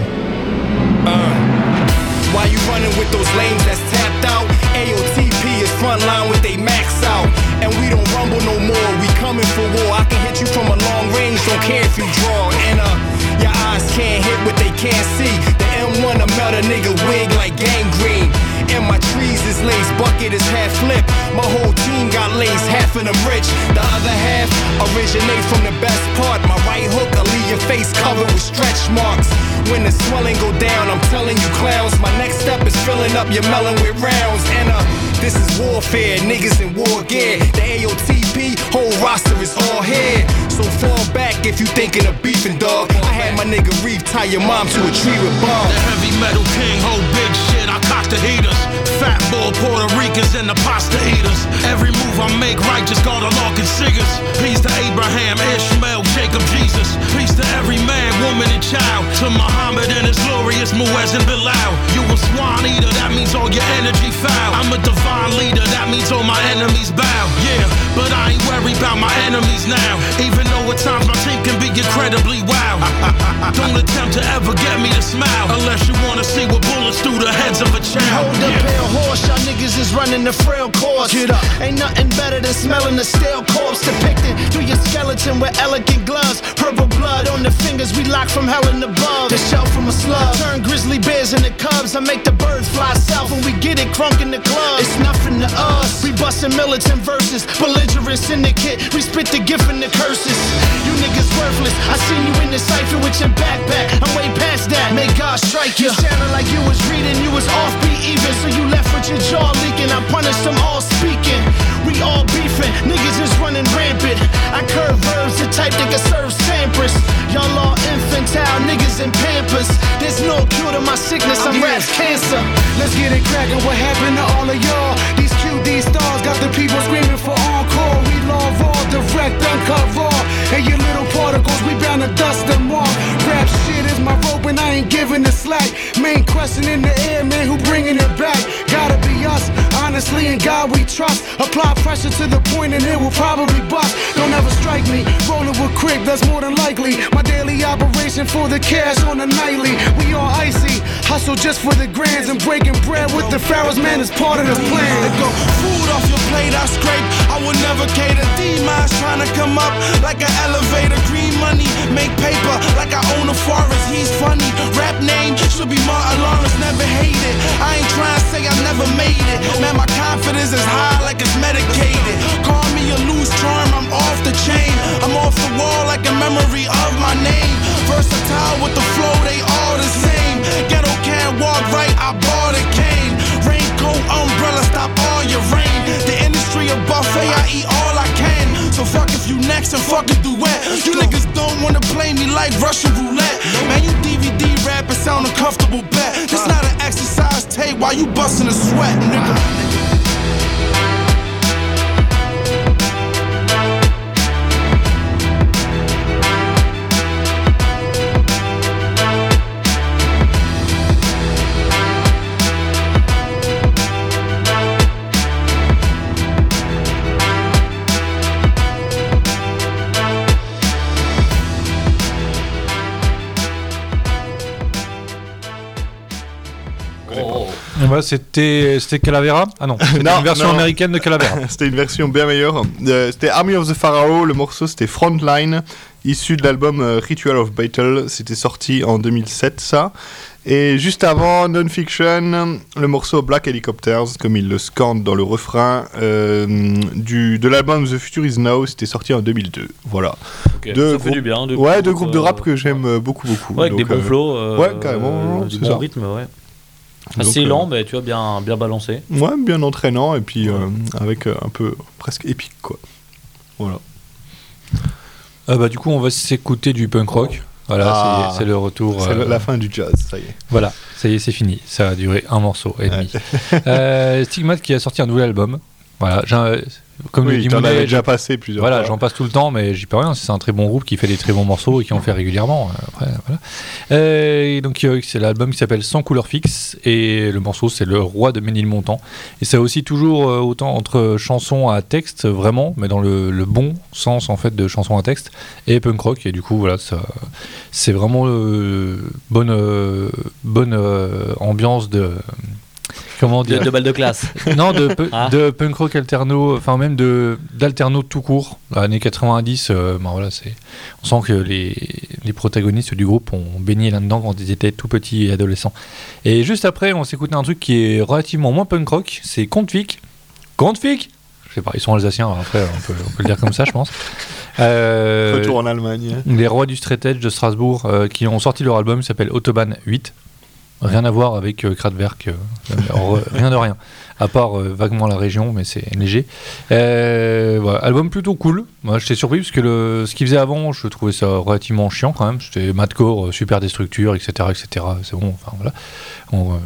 Speaker 9: Why you running with those lames that's tapped out? AOTP is frontline with they max out. And we don't rumble no more, we coming for war. I can hit you from a long range, don't care if you draw. And your eyes can't hit what they can't see. The M1 will melt a nigga wig like gangrene. And my trees is laced, bucket is half flip. My whole team got laced, half of them rich. The other half originate from the best part. My right hook will leave your face covered with stretch marks. When the swelling go down, I'm telling you clowns, my next step is filling up your melon with rounds. And this is warfare, niggas in war gear. The AOTP, whole roster is all here. So fall back if you thinking of beefing, dog. I had my nigga Reef tie your mom to a tree with bombs.
Speaker 10: The heavy metal king, whole big shit, I cock the heaters. Fat ball Puerto Ricans and the pasta eaters. Every move I make right, just got a lock and singers. Peace to Abraham, Ishmael, Jacob, Jesus. Peace to every man, woman, and child. To Muhammad and his glorious Muezzin Bilal. You a swan eater, that means all your energy foul. I'm a divine leader, that means all my enemies bow. Yeah, but I ain't worried about my enemies now. Even though at times my team can be incredibly wild. Don't attempt to ever get me to smile, unless you wanna see what bullets through the heads of a child.
Speaker 11: Hold the pale horse, y'all niggas is running the frail course. Get up. Ain't nothing better than smelling the stale corpse depicted through your skeleton with elegant gloves. Purple blood on the fingers we lock from hell and above. The shell from a slug. Turn grizzly bears into cubs. I make the birds fly south when we get it crunk in the club. It's nothing to us. We bustin' militant verses. Belligerent syndicate. We spit the gift and the curses. You niggas worthless. I seen you in the cypher with your backpack. I'm way past that. May God strike you. You sounded like you was reading. You was offbeat even. So you left with your jaw leaking. I punished them all speaking. We all beefing. Niggas is running rampant. I curve verbs the type that can serve Sampras. Y'all all infantile niggas in Pampers. There's no cure to my sickness. I'm rap's cancer.
Speaker 8: Let's get it crackin'. What happened to all of y'all? These QD stars got the people screaming for encore. We law raw, direct, uncut raw. And your little particles, we bound to dust them off. Rap shit is my rope and I ain't giving the slack. Main question in the air, man, who bringing it back? Gotta be us, honestly, in God we trust. Apply pressure to the point and it will probably bust. Don't ever strike me, rolling with Crick, that's more than likely. My daily operation for the cash on the nightly. We all icy, hustle just for the grands. And breaking bread with the pharaohs, man, is part of the plan.
Speaker 11: Let go, food off your plate, I scrape. I would never cater. D-minds trying to come up like an elevator. Green
Speaker 9: money, make paper like I own a forest. He's funny, rap name should be Martin Lawrence. Never hate it. I ain't trying to say I never made it. Man, my confidence is high like it's medicated. Call me a loose charm, I'm off the chain. I'm off the wall like a memory of my name. Versatile with the flow, they all the same. Ghetto can't walk right, I bought a cane. Raincoat, umbrella, stop all your rain. The industry a buffet, I eat all I can. So fuck if you next and fuck a duet. You niggas don't wanna play me like Russian roulette. Man, you DVD rappers sound uncomfortable bet. This not an exercise tape while you bustin' a sweat, nigga.
Speaker 1: Bah, c'était Calavera. Ah non, c'était une version américaine de Calavera.
Speaker 2: C'était une version bien meilleure. C'était Army of the Pharaoh. Le morceau c'était Frontline, issu de l'album Ritual of Battle. C'était sorti en 2007 ça. Et juste avant Non-Fiction, le morceau Black Helicopters, comme il le scande dans le refrain de l'album The Future Is Now. C'était sorti en 2002. Voilà.
Speaker 3: Okay, ça fait du bien.
Speaker 2: Deux groupes de rap que j'aime beaucoup.
Speaker 3: Ouais, avec des bons flows.
Speaker 2: Ouais, carrément.
Speaker 3: Du bon rythme, ouais. Assez lent, mais tu vois, bien balancé.
Speaker 2: Ouais, bien entraînant, et puis avec un peu presque épique, quoi. Voilà.
Speaker 1: Bah, du coup, on va s'écouter du punk rock. Voilà, c'est le retour.
Speaker 2: C'est la fin du jazz, ça y est.
Speaker 1: Voilà, ça y est, c'est fini. Ça a duré un morceau et demi. Stigmate qui a sorti un nouvel album. Voilà, comme le dit
Speaker 2: t'en
Speaker 1: Mounet,
Speaker 2: avais déjà passé plusieurs fois.
Speaker 1: Voilà, j'en passe tout le temps, mais j'y peux rien. C'est un très bon groupe qui fait des très bons morceaux et qui en fait régulièrement. Après, voilà. Et donc, c'est l'album qui s'appelle Sans couleur fixe et le morceau c'est Le Roi de Ménilmontant. Et ça aussi toujours autant entre chanson à texte vraiment, mais dans le bon sens en fait de chanson à texte et punk rock. Et du coup, voilà, ça, c'est vraiment bonne ambiance de. Comment dire
Speaker 3: de balle de classe.
Speaker 1: Non, de punk rock alterno, enfin même d'alterno tout court. Années 90, voilà, on sent que les protagonistes du groupe ont baigné là-dedans quand ils étaient tout petits et adolescents. Et juste après, on s'écoutait un truc qui est relativement moins punk rock, c'est Kontfik. Je sais pas, ils sont alsaciens, après on peut le dire comme ça, je pense.
Speaker 2: Retour en Allemagne.
Speaker 1: Les rois du straight edge de Strasbourg qui ont sorti leur album qui s'appelle Autobahn 8. Rien à voir avec Kraftwerk, rien de rien, à part vaguement la région, mais c'est léger. Voilà, album plutôt cool. Moi, j'étais surpris parce que ce qu'ils faisaient avant, je trouvais ça relativement chiant quand même. C'était madcore, super destructure, etc., etc. C'est bon, enfin voilà.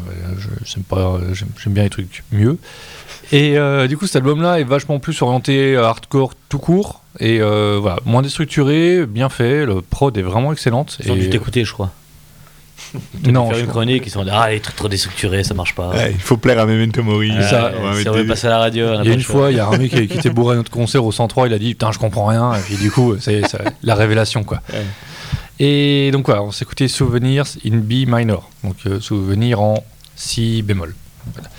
Speaker 1: J'aime bien les trucs mieux. Et du coup, cet album-là est vachement plus orienté hardcore tout court et voilà, moins déstructuré, bien fait. Le prod est vraiment excellente.
Speaker 3: Ils ont dû t'écouter, je crois.
Speaker 1: Non,
Speaker 3: faire une chronique, ils sont dit les trucs trop déstructurés, ça marche pas.
Speaker 2: Ouais, il faut plaire à Memento Mori.
Speaker 3: Si on veut passer à la radio,
Speaker 1: il y a une fois, il y a un mec qui était bourré à notre concert au 103, il a dit putain, je comprends rien, et puis du coup, c'est la révélation quoi. Ouais. Et donc voilà, on s'écoutait Souvenirs in B minor, donc souvenir en si bémol. Voilà.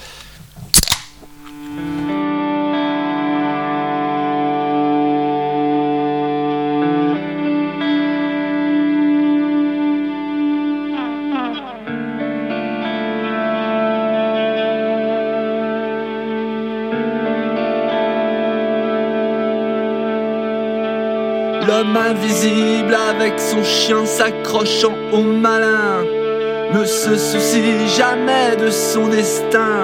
Speaker 12: L'homme invisible avec son chien s'accrochant au malin ne se soucie jamais de son destin.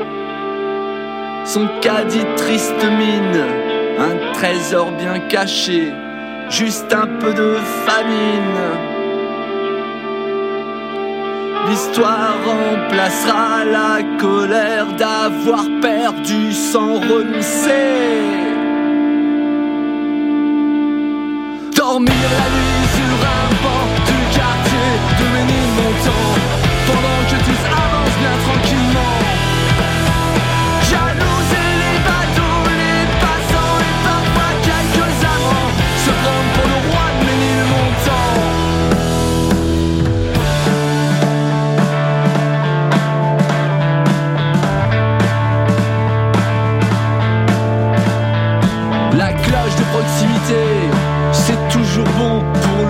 Speaker 12: Son caddie triste mine, un trésor bien caché, juste un peu de famine. L'histoire remplacera la colère d'avoir perdu sans renoncer. Dormir la nuit sur un banc du quartier de Ménilmontant, pendant que tous avancent bien tranquillement. Jalouser les bateaux, les passants et parfois quelques amants, se prendre pour le roi de Ménilmontant. La cloche de proximité, c'est toujours bon pour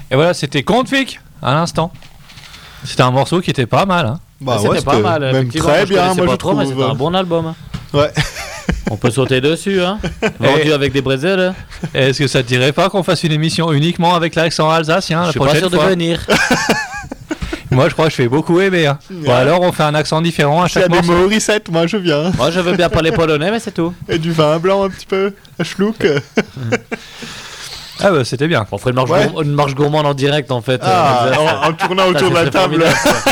Speaker 1: Et voilà, c'était Config à l'instant. C'était un morceau qui était pas mal. Hein.
Speaker 2: Bah
Speaker 3: c'était pas mal.
Speaker 2: Même
Speaker 3: effectivement.
Speaker 2: très bien, moi je
Speaker 3: trop, mais
Speaker 2: trouve.
Speaker 3: c'était un bon album. Hein.
Speaker 2: Ouais.
Speaker 3: On peut sauter dessus, hein. Vendu avec des bretzels.
Speaker 1: Est-ce que ça te dirait pas qu'on fasse une émission uniquement avec l'accent alsacien la prochaine fois ?
Speaker 3: Je suis pas sûr de venir.
Speaker 1: Moi, je crois que je fais beaucoup aimer. Hein.
Speaker 2: Ouais.
Speaker 1: Bon, alors, on fait un accent différent à chaque morceau.
Speaker 2: S'il y a des mots reset, moi je viens.
Speaker 3: Moi, je veux bien parler polonais, mais c'est tout.
Speaker 2: Et du vin blanc un petit peu, à schlouk.
Speaker 1: Ah bah c'était bien.
Speaker 3: On ferait une marche gourmande en direct en fait.
Speaker 2: En tournant autour de la table.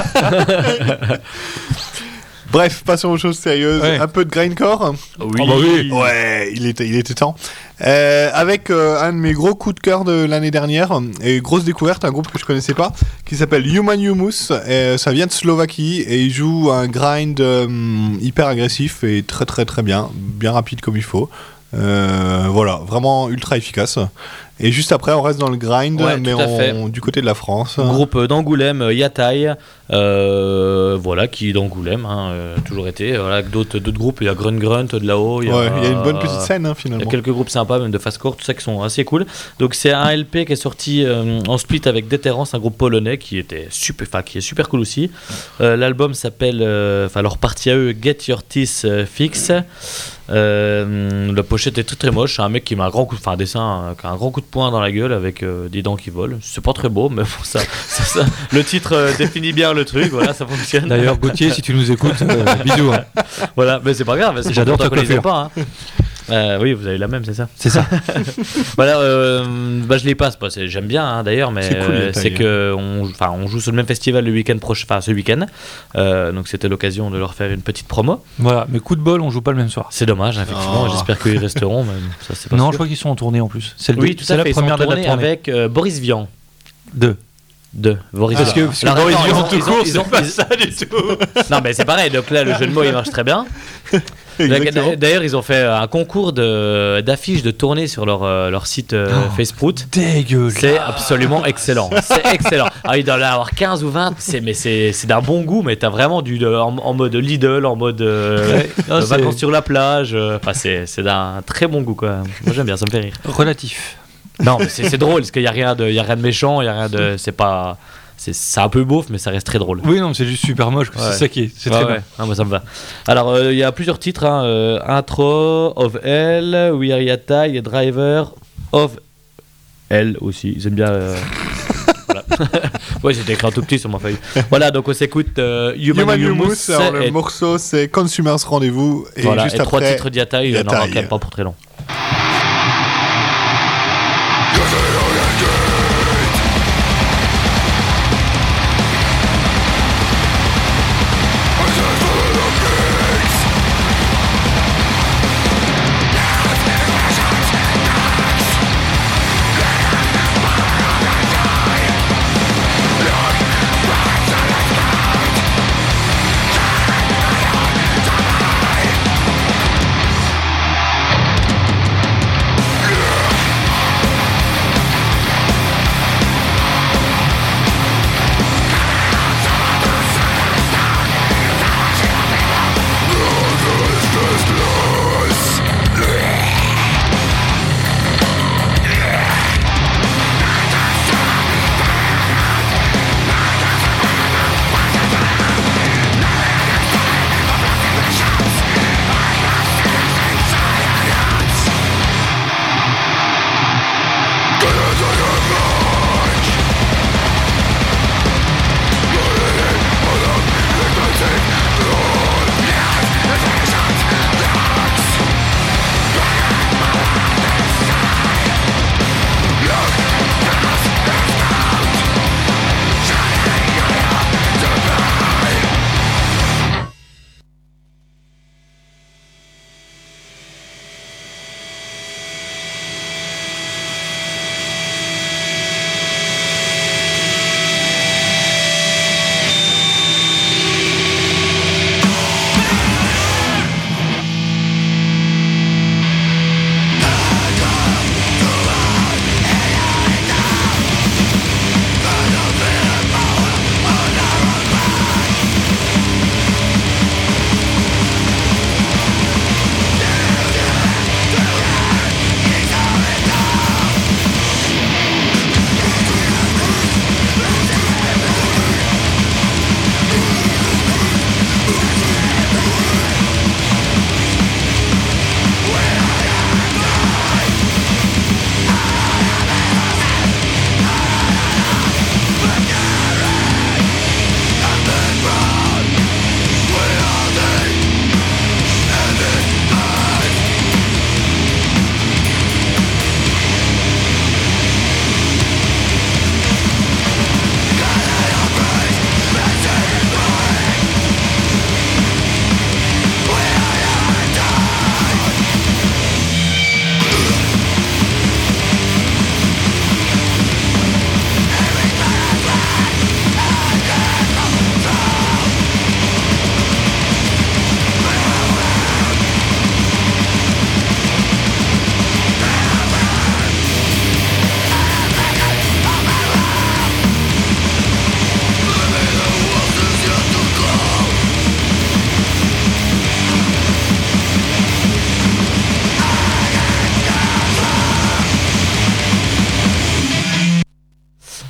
Speaker 2: Bref, passons aux choses sérieuses.
Speaker 1: Ouais.
Speaker 2: Un peu de grindcore.
Speaker 3: Oui.
Speaker 1: Oh bah oui.
Speaker 2: Ouais, il était temps. Avec un de mes gros coups de cœur de l'année dernière et grosse découverte, un groupe que je connaissais pas, qui s'appelle Human Humus. Ça vient de Slovaquie et il joue un grind hyper agressif et très très très bien rapide comme il faut. Voilà, vraiment ultra efficace. Et juste après, on reste dans le grind,
Speaker 3: Ouais,
Speaker 2: mais
Speaker 3: tout à fait.
Speaker 2: du côté de la France.
Speaker 3: Groupe d'Angoulême, Yataï, voilà, qui est d'Angoulême, hein, toujours été. Voilà, avec d'autres groupes, il y a Grunt de là-haut. Il y a
Speaker 2: une bonne petite scène hein, finalement.
Speaker 3: Il y a quelques groupes sympas, même de fastcore, tout ça qui sont assez cool. Donc c'est un LP qui est sorti en split avec Déterrence, un groupe polonais qui est super cool aussi. L'album s'appelle, leur partie à eux, Get Your Teeth Fix. La pochette est très très moche. C'est un mec qui met un grand coup, un dessin qui a un grand coup de poing dans la gueule avec des dents qui volent. C'est pas très beau, mais bon, ça, le titre définit bien le truc. Voilà, ça fonctionne.
Speaker 1: D'ailleurs, Gauthier, si tu nous écoutes, bisous. Hein.
Speaker 3: Voilà, mais c'est pas grave.
Speaker 1: J'adore ta coiffure.
Speaker 3: Pas, hein. Oui, vous avez la même, c'est ça.
Speaker 1: C'est ça.
Speaker 3: Voilà, je les passe pas. J'aime bien hein, d'ailleurs, mais c'est que on joue sur le même festival le week-end prochain, ce week-end. Donc c'était l'occasion de leur faire une petite promo.
Speaker 1: Voilà, mais coup de bol, on joue pas le même soir.
Speaker 3: C'est dommage, effectivement.
Speaker 2: Oh.
Speaker 3: J'espère qu'ils resteront. Mais ça, c'est pas
Speaker 1: non,
Speaker 3: sûr.
Speaker 1: je crois qu'ils sont en tournée en plus. C'est
Speaker 3: oui, tout à fait.
Speaker 1: la première date de la tournée
Speaker 3: avec Boris Vian.
Speaker 1: De
Speaker 3: Boris
Speaker 1: Parce que Boris Vian tout court, c'est pas
Speaker 3: ça du tout. Non, mais c'est pareil. Donc là, le jeu de mots, il marche très bien. D'ailleurs, ils ont fait un concours d'affiches de tournée sur leur site Facebook.
Speaker 1: Dégueulasse.
Speaker 3: C'est absolument excellent. C'est excellent. Alors, il doit y en avoir 15 ou 20, mais c'est d'un bon goût, mais t'as vraiment en mode Lidl, en mode vacances sur la plage. Enfin, c'est d'un très bon goût, quoi. Moi, j'aime bien, ça me fait rire.
Speaker 1: Relatif.
Speaker 3: Non, mais c'est drôle, parce qu'il n'y a rien de méchant, il y a rien de. C'est un peu beauf, mais ça reste très drôle.
Speaker 1: Oui, non, c'est juste super moche. Ouais. C'est ça qui est. C'est très bien.
Speaker 3: Non, moi, ça me va. Alors, il y a plusieurs titres hein, Intro of Hell, We Are Yataï et Driver of Hell aussi. Ils aiment bien. Voilà. Ouais, j'ai écrit un tout petit sur ma feuille. Voilà, donc on s'écoute Human Humus.
Speaker 2: Alors, le morceau, c'est Consumers Rendez-vous. Et
Speaker 3: voilà,
Speaker 2: juste
Speaker 3: et
Speaker 2: après,
Speaker 3: 3 titres d'Yataï, il n'en aura quand même pas pour très long.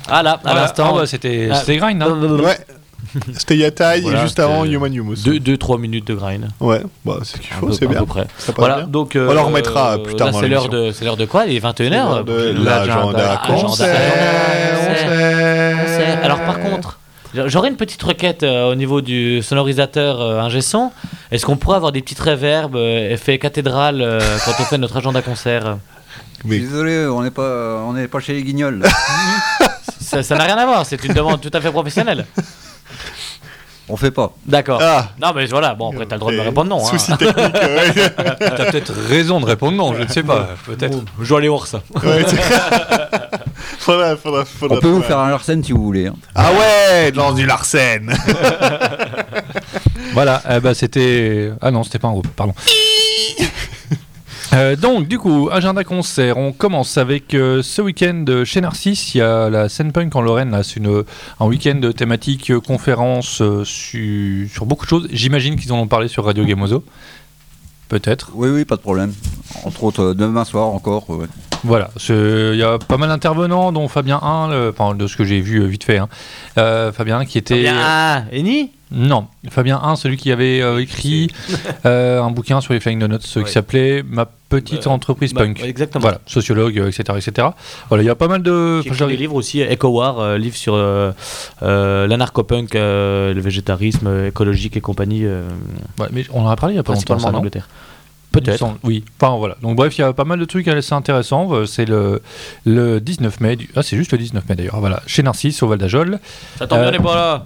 Speaker 3: Ah là, à l'instant.
Speaker 1: C'était grind. Hein.
Speaker 2: Ouais. C'était Yatai
Speaker 3: Voilà,
Speaker 2: et juste avant Human Humus.
Speaker 3: 2-3 minutes de grind.
Speaker 2: Ouais, bah c'est ce qu'il faut, c'est bien.
Speaker 3: À peu près.
Speaker 2: Ça passe
Speaker 3: Voilà,
Speaker 2: bien.
Speaker 3: donc.
Speaker 2: On leur remettra plus tard
Speaker 3: là,
Speaker 2: dans
Speaker 3: c'est
Speaker 2: l'émission.
Speaker 3: l'heure de quoi? Il est 21h.
Speaker 2: De l'agenda concert.
Speaker 3: Alors par contre, j'aurais une petite requête au niveau du sonorisateur ingé son. Est-ce qu'on pourrait avoir des petites réverbes, effet cathédrale quand on fait notre agenda concert?
Speaker 13: Désolé, on n'est pas chez les Guignols.
Speaker 3: Ça n'a rien à voir, c'est une demande tout à fait professionnelle.
Speaker 13: On fait pas.
Speaker 3: D'accord.
Speaker 2: Ah.
Speaker 3: Non mais voilà, bon après t'as le droit de me répondre non.
Speaker 2: Souci
Speaker 3: hein.
Speaker 2: technique, ouais.
Speaker 1: T'as peut-être raison de répondre non, je ne sais pas. Peut-être.
Speaker 3: Bon, je dois aller voir ça.
Speaker 2: Ouais, faudra
Speaker 13: On peut vous faire un Larsen si vous voulez. Hein.
Speaker 2: Ah ouais, lance du Larsen.
Speaker 1: Voilà, c'était... Ah non, c'était pas un groupe, pardon. Donc, du coup, agenda concert, on commence avec ce week-end chez Narcisse. Il y a la scène punk en Lorraine, là, c'est un week-end thématique conférence sur beaucoup de choses. J'imagine qu'ils en ont parlé sur Radio Gamozo. Peut-être.
Speaker 13: Oui, pas de problème. Entre autres, demain soir encore. Ouais.
Speaker 1: Voilà, il y a pas mal d'intervenants, dont Fabien 1, enfin, de ce que j'ai vu vite fait. Hein. Fabien qui était.
Speaker 3: Fabien Eni ?
Speaker 1: Non, Fabien 1, celui qui avait écrit un bouquin sur les Flying Donuts qui s'appelait Ma petite entreprise punk.
Speaker 3: Exactement.
Speaker 1: Voilà, sociologue, etc. Voilà, il y a pas mal de.
Speaker 3: Qui écrit des livres aussi, Eco War, livre sur l'anarcho-punk, le végétarisme écologique et compagnie.
Speaker 1: Ouais, mais on en a parlé il y a pas longtemps, ça,
Speaker 3: en
Speaker 1: non ?
Speaker 3: Angleterre. Peut-être.
Speaker 1: Oui. Enfin voilà. Donc bref, il y a pas mal de trucs assez intéressants. C'est le 19 mai. C'est juste le 19 mai d'ailleurs. Voilà, chez Narcisse au Val d'Ajol.
Speaker 3: Ça tombe bien, on n'est pas là.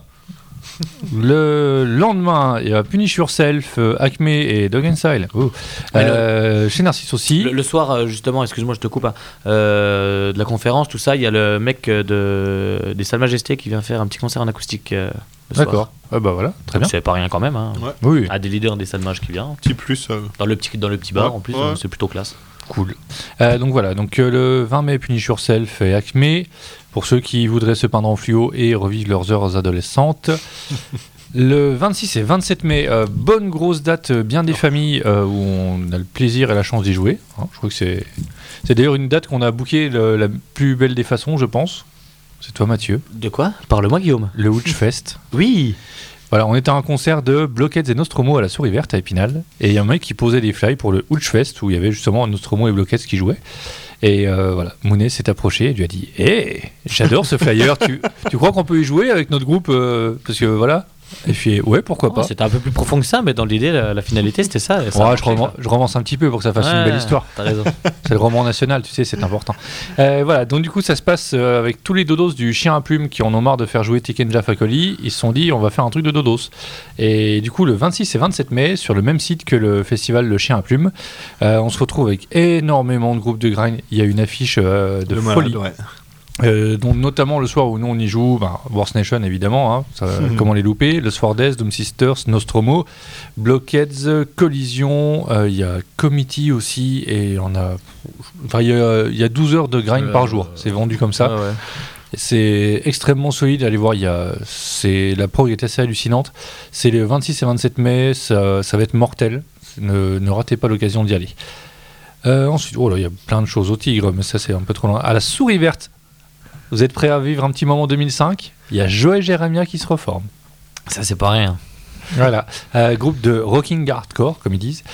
Speaker 1: Le lendemain, il y a Punish Yourself, Acme et Dog and Style. Chez Narcisse aussi.
Speaker 3: Le soir, justement, excuse-moi, je te coupe. De la conférence, tout ça, il y a le mec des Salles Majestés qui vient faire un petit concert en acoustique.
Speaker 1: D'accord. Bah voilà, très bien.
Speaker 3: C'est pas rien quand même. Hein.
Speaker 2: Ouais.
Speaker 1: Oui.
Speaker 3: À des leaders des Salles Majestés qui vient.
Speaker 2: Petit plus.
Speaker 3: Dans le petit bar, en plus, c'est plutôt classe.
Speaker 1: Cool. Donc voilà, donc le 20 mai, Punish Yourself et Acme, pour ceux qui voudraient se peindre en fluo et revivre leurs heures adolescentes. Le 26 et 27 mai, bonne grosse date bien des familles où on a le plaisir et la chance d'y jouer. Hein, je crois que c'est d'ailleurs une date qu'on a bookée la plus belle des façons, je pense. C'est toi, Mathieu.
Speaker 3: De quoi ? Parle-moi, Guillaume.
Speaker 1: Le Hoochfest.
Speaker 3: Oui.
Speaker 1: Voilà, on était à un concert de Blockheads et Nostromo à la Souris Verte à Épinal. Et il y a un mec qui posait des flyers pour le Hoochfest où il y avait justement Nostromo et Blockheads qui jouaient. Et voilà, Mounet s'est approché et lui a dit « Hé, j'adore ce flyer, tu crois qu'on peut y jouer avec notre groupe parce que voilà ?» Et puis, ouais, pourquoi pas.
Speaker 3: C'était un peu plus profond que ça, mais dans l'idée, la finalité, c'était ça.
Speaker 1: Ouais, je romance un petit peu pour que ça fasse une belle histoire.
Speaker 3: T'as raison.
Speaker 1: C'est le roman national, tu sais, c'est important. Voilà, donc du coup, ça se passe avec tous les dodos du chien à plume qui en ont marre de faire jouer Tikenja Fakoli. Ils se sont dit, on va faire un truc de dodos. Et du coup, le 26 et 27 mai, sur le même site que le festival Le Chien à plume, on se retrouve avec énormément de groupes de grind. Il y a une affiche de folie.
Speaker 2: Ouais.
Speaker 1: Donc notamment le soir où nous on y joue, Wars Nation évidemment, hein, comment les louper, le Swordess, Doom Sisters, Nostromo, Blockheads, Collision, il y a Committee aussi, et il y a 12 heures de grind par jour, c'est vendu comme ça.
Speaker 3: Ouais.
Speaker 1: C'est extrêmement solide, allez voir, la prog est assez hallucinante. C'est le 26 et 27 mai, ça va être mortel, ne ratez pas l'occasion d'y aller. Ensuite, il y a plein de choses au Tigre, mais ça c'est un peu trop loin. À la Souris Verte, vous êtes prêts à vivre un petit moment 2005 ? Il y a Joël Jérémia qui se reforme.
Speaker 3: Ça, c'est pas rien.
Speaker 1: Voilà, groupe de rocking hardcore, comme ils disent,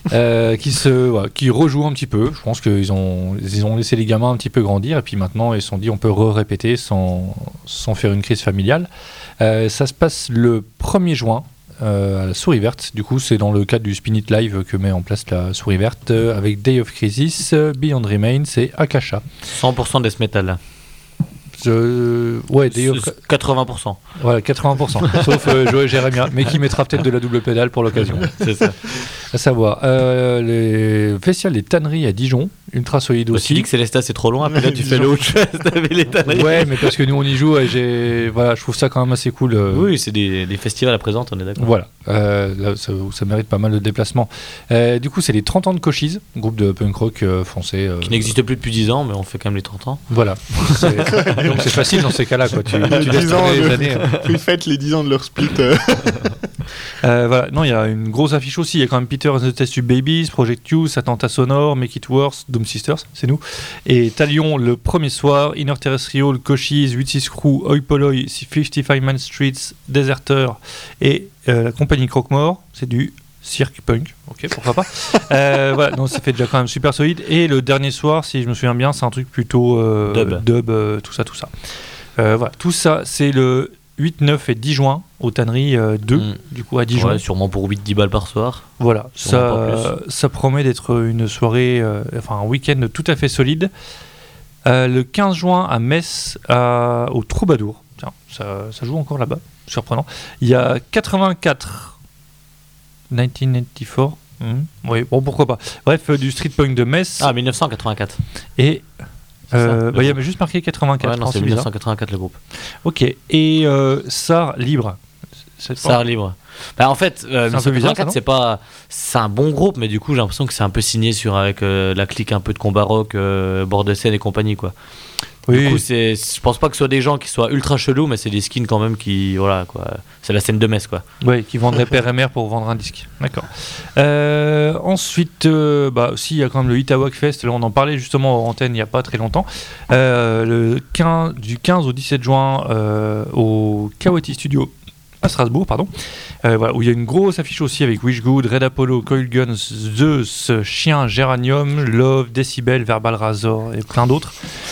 Speaker 1: qui rejoue un petit peu. Je pense qu'ils ont laissé les gamins un petit peu grandir, et puis maintenant ils se sont dit on peut répéter sans faire une crise familiale. Ça se passe le 1er juin. À la Souris Verte, du coup c'est dans le cadre du Spin It Live que met en place la Souris Verte avec Day of Crisis, Beyond Remains et Akasha.
Speaker 3: 100% death metal.
Speaker 1: Ouais, Day of...
Speaker 3: 80%.
Speaker 1: Voilà, 80%. Sauf Joël Jérémia, mais qui mettra peut-être de la double pédale pour l'occasion.
Speaker 3: C'est ça.
Speaker 1: À savoir, les festivals des tanneries à Dijon, ultra solide aussi.
Speaker 3: Tu dis que Célestat c'est trop loin, après là tu fais le Hoochfest avec les tanneries.
Speaker 1: Ouais, mais parce que nous on y joue et je trouve ça quand même assez cool.
Speaker 3: Oui, c'est des festivals à présenter, on est d'accord.
Speaker 1: Voilà, là, ça mérite pas mal de déplacements. Du coup, c'est les 30 ans de Cochise, groupe de punk rock français.
Speaker 3: Qui n'existe plus depuis 10 ans, mais on fait quand même les 30 ans.
Speaker 1: Voilà. Donc c'est facile dans ces cas-là, quoi. Tu laisses tourner les années.
Speaker 2: Ils fêtent les 10 ans de leur split.
Speaker 1: Voilà. Non, il y a une grosse affiche aussi. Il y a quand même Peter and the Test Tube Babies, Project Q, Attentat Sonore, Make It Worse, Doom Sisters, c'est nous. Et Talion le premier soir, Inner Terrestrial, Cochise, 86 Crew, Oi Polloi, 55 Man Streets, Deserter et la compagnie Croque-Mort. C'est du cirque punk, ok, pourquoi pas. Voilà, donc ça fait déjà quand même super solide. Et le dernier soir, si je me souviens bien, c'est un truc plutôt dub, tout ça. Voilà, tout ça, c'est le 8, 9 et 10 juin aux Tanneries 2, du coup à Dijon.
Speaker 3: Ouais, sûrement pour 8-10 balles par soir.
Speaker 1: Voilà, ça promet d'être une soirée, un week-end tout à fait solide. Le 15 juin à Metz, au Troubadour. Tiens, ça joue encore là-bas, surprenant. Il y a 1984. Oui, bon, pourquoi pas. Bref, du street punk de Metz.
Speaker 3: Ah, 1984.
Speaker 1: Et il y avait juste marqué 84.
Speaker 3: Ouais, non, c'est 1984 le groupe.
Speaker 1: Ok. Et SAR Libre.
Speaker 3: SAR Libre. Bah, en fait, 1984, c'est un bon groupe, mais du coup, j'ai l'impression que c'est un peu signé avec la clique un peu de combat rock, bord de scène et compagnie, quoi. Oui. Du coup, je pense pas que ce soit des gens qui soient ultra chelous, mais c'est des skins quand même qui, voilà, quoi. C'est la scène de Metz, quoi.
Speaker 1: Oui, qui vendraient père et mère pour vendre un disque. D'accord. Ensuite, aussi, il y a quand même le Itawak Fest. Là, on en parlait justement en antenne il n'y a pas très longtemps. Du 15 au 17 juin au Kawati Studio à Strasbourg, pardon. Voilà, où il y a une grosse affiche aussi avec Wishgood, Red Apollo, Coil Guns, Zeus, Chien, Géranium, Love, Decibel, Verbal Razor et plein d'autres.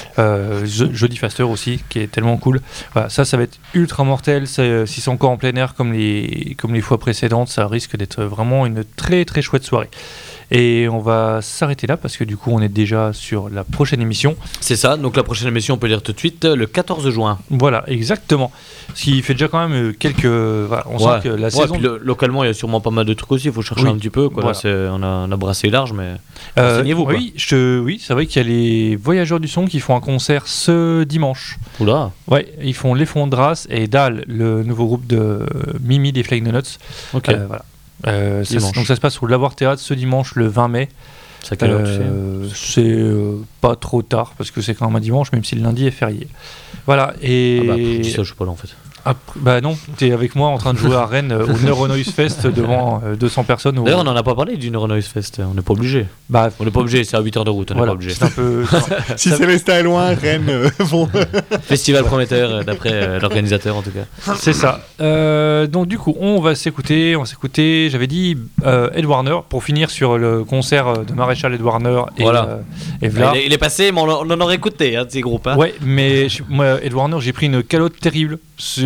Speaker 1: Jody Faster aussi, qui est tellement cool. Voilà, ça va être ultra mortel. Si c'est encore en plein air comme les fois précédentes, ça risque d'être vraiment une très très chouette soirée. Et on va s'arrêter là parce que du coup on est déjà sur la prochaine émission.
Speaker 3: C'est ça, donc la prochaine émission on peut dire tout de suite le 14 juin.
Speaker 1: Voilà, exactement. Ce qui fait déjà quand même quelques... on sent que la saison...
Speaker 3: Puis localement il y a sûrement pas mal de trucs aussi, il faut chercher un petit peu. Quoi.
Speaker 1: Voilà.
Speaker 3: Là, on a brassé large, mais renseignez-vous.
Speaker 1: Oui, c'est vrai qu'il y a les Voyageurs du Son qui font un concert ce dimanche.
Speaker 3: Oula.
Speaker 1: Ouais, ils font l'Effondras et Dal, le nouveau groupe de Mimi des Flying Donuts.
Speaker 3: Ok.
Speaker 1: Voilà. Donc ça se passe au Lavoir Théâtre ce dimanche le 20 mai.
Speaker 3: C'est à quelle heure, tu sais
Speaker 1: C'est pas trop tard parce que c'est quand même un dimanche, même si le lundi est férié. Voilà. Et
Speaker 3: je dis ça, je suis pas là en fait.
Speaker 1: Bah non, t'es avec moi en train de jouer à Rennes au Neuronoise Fest devant 200 personnes.
Speaker 3: D'ailleurs, on n'en a pas parlé du Neuronoise Fest, on n'est pas obligé. On n'est pas obligé, c'est à 8 heures de route, on n'est pas obligé.
Speaker 1: C'est un peu...
Speaker 2: si c'est resté loin, Rennes, bon.
Speaker 3: Festival prometteur, d'après l'organisateur en tout cas.
Speaker 1: C'est ça. Donc du coup, on va s'écouter, j'avais dit Ed Warner, pour finir sur le concert de Maréchal Ed Warner et Vlad.
Speaker 3: Il est passé, mais on en aurait écouté, de ces groupes. Hein.
Speaker 1: Ouais, mais moi, Ed Warner, j'ai pris une calotte terrible.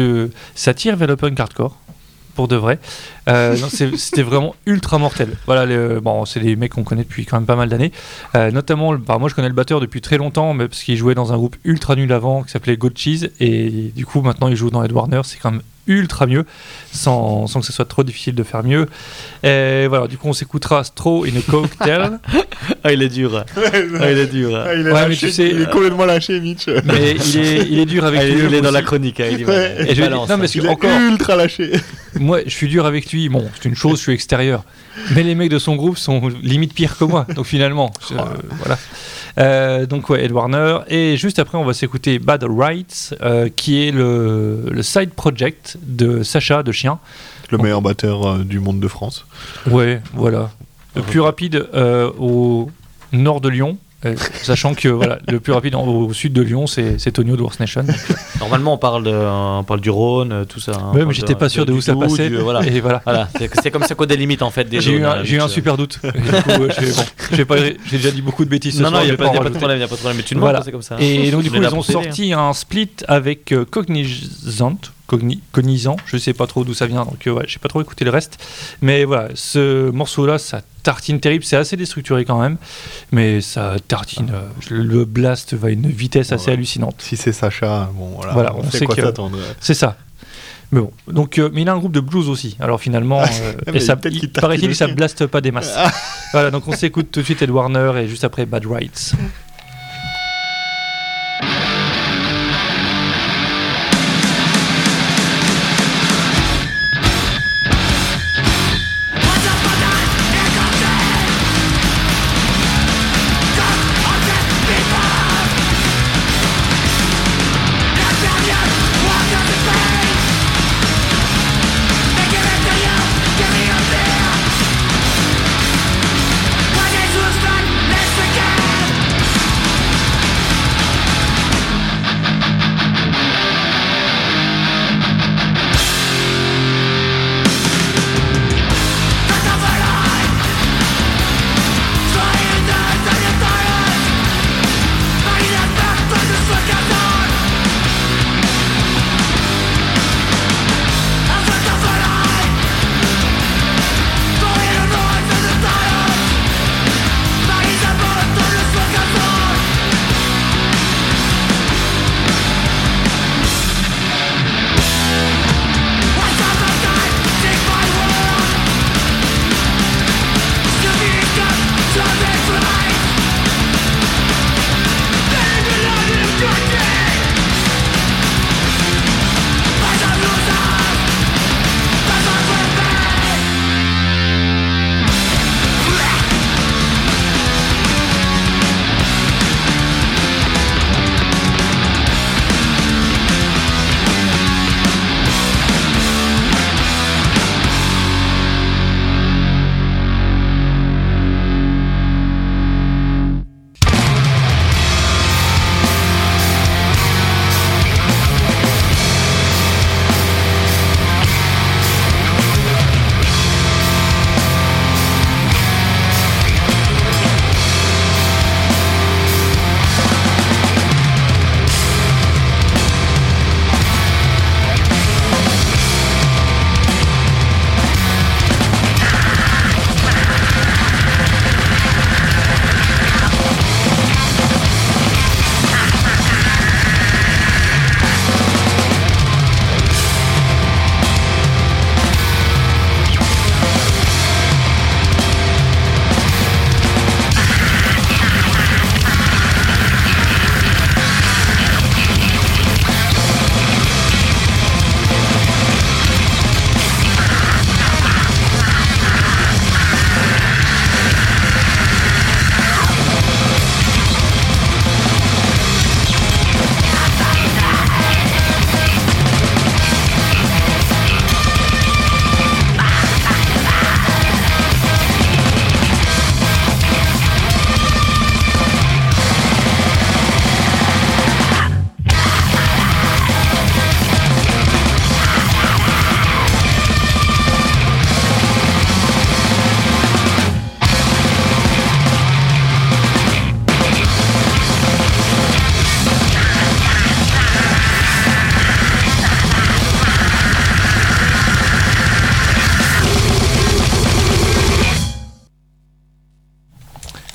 Speaker 1: Ça tire vers le punk hardcore, pour de vrai. C'était vraiment ultra mortel. Voilà, c'est des mecs qu'on connaît depuis quand même pas mal d'années. Notamment, moi je connais le batteur depuis très longtemps, mais parce qu'il jouait dans un groupe ultra nul avant qui s'appelait Goat Cheese, et du coup maintenant il joue dans Ed Warner, c'est quand même ultra mieux, sans que ce soit trop difficile de faire mieux. Et voilà, du coup on s'écoutera Straw in a Cocktail.
Speaker 3: Il est dur. Il est dur.
Speaker 2: Il est, lâché, tu sais, il est complètement lâché, Mitch.
Speaker 1: Mais il est dur avec lui.
Speaker 3: Il est dans la chronique. Il
Speaker 1: est
Speaker 2: ultra lâché.
Speaker 1: Moi, je suis dur avec lui. Bon, c'est une chose, je suis extérieur. Mais les mecs de son groupe sont limite pires que moi. Donc finalement, voilà. Donc Ed Warner. Et juste après, on va s'écouter Bad Rights, qui est le side project de Sacha de Chien.
Speaker 2: Le meilleur batteur du monde de France.
Speaker 1: Ouais, voilà. Le plus rapide au nord de Lyon. Sachant que le plus rapide au sud de Lyon, c'est Tonio de Horse Nation.
Speaker 3: Normalement, on parle du Rhône, tout ça.
Speaker 1: Oui, mais j'étais pas sûr de où ça passait. Et voilà.
Speaker 3: C'est comme ça qu'on délimite en fait des zones.
Speaker 1: J'ai eu un super doute. Du coup, j'ai déjà dit beaucoup de bêtises ce soir.
Speaker 3: Non, il n'y a pas de problème. Mais tu demandes, c'est comme ça.
Speaker 1: Et donc, du coup, ils ont sorti un split avec Cognizant, je sais pas trop d'où ça vient, donc j'ai pas trop écouté le reste, mais voilà, ce morceau là ça tartine terrible, c'est assez déstructuré quand même, mais ça tartine, le blast va à une vitesse assez hallucinante.
Speaker 2: Si c'est Sacha, bon voilà on sait quoi s'attendre.
Speaker 1: C'est ça. Mais bon, donc mais il a un groupe de blues aussi, alors finalement paraît-il ça blaste pas des masses. Voilà, donc on s'écoute tout de suite Ed Warner et juste après Bad Rights.
Speaker 14: They give it to you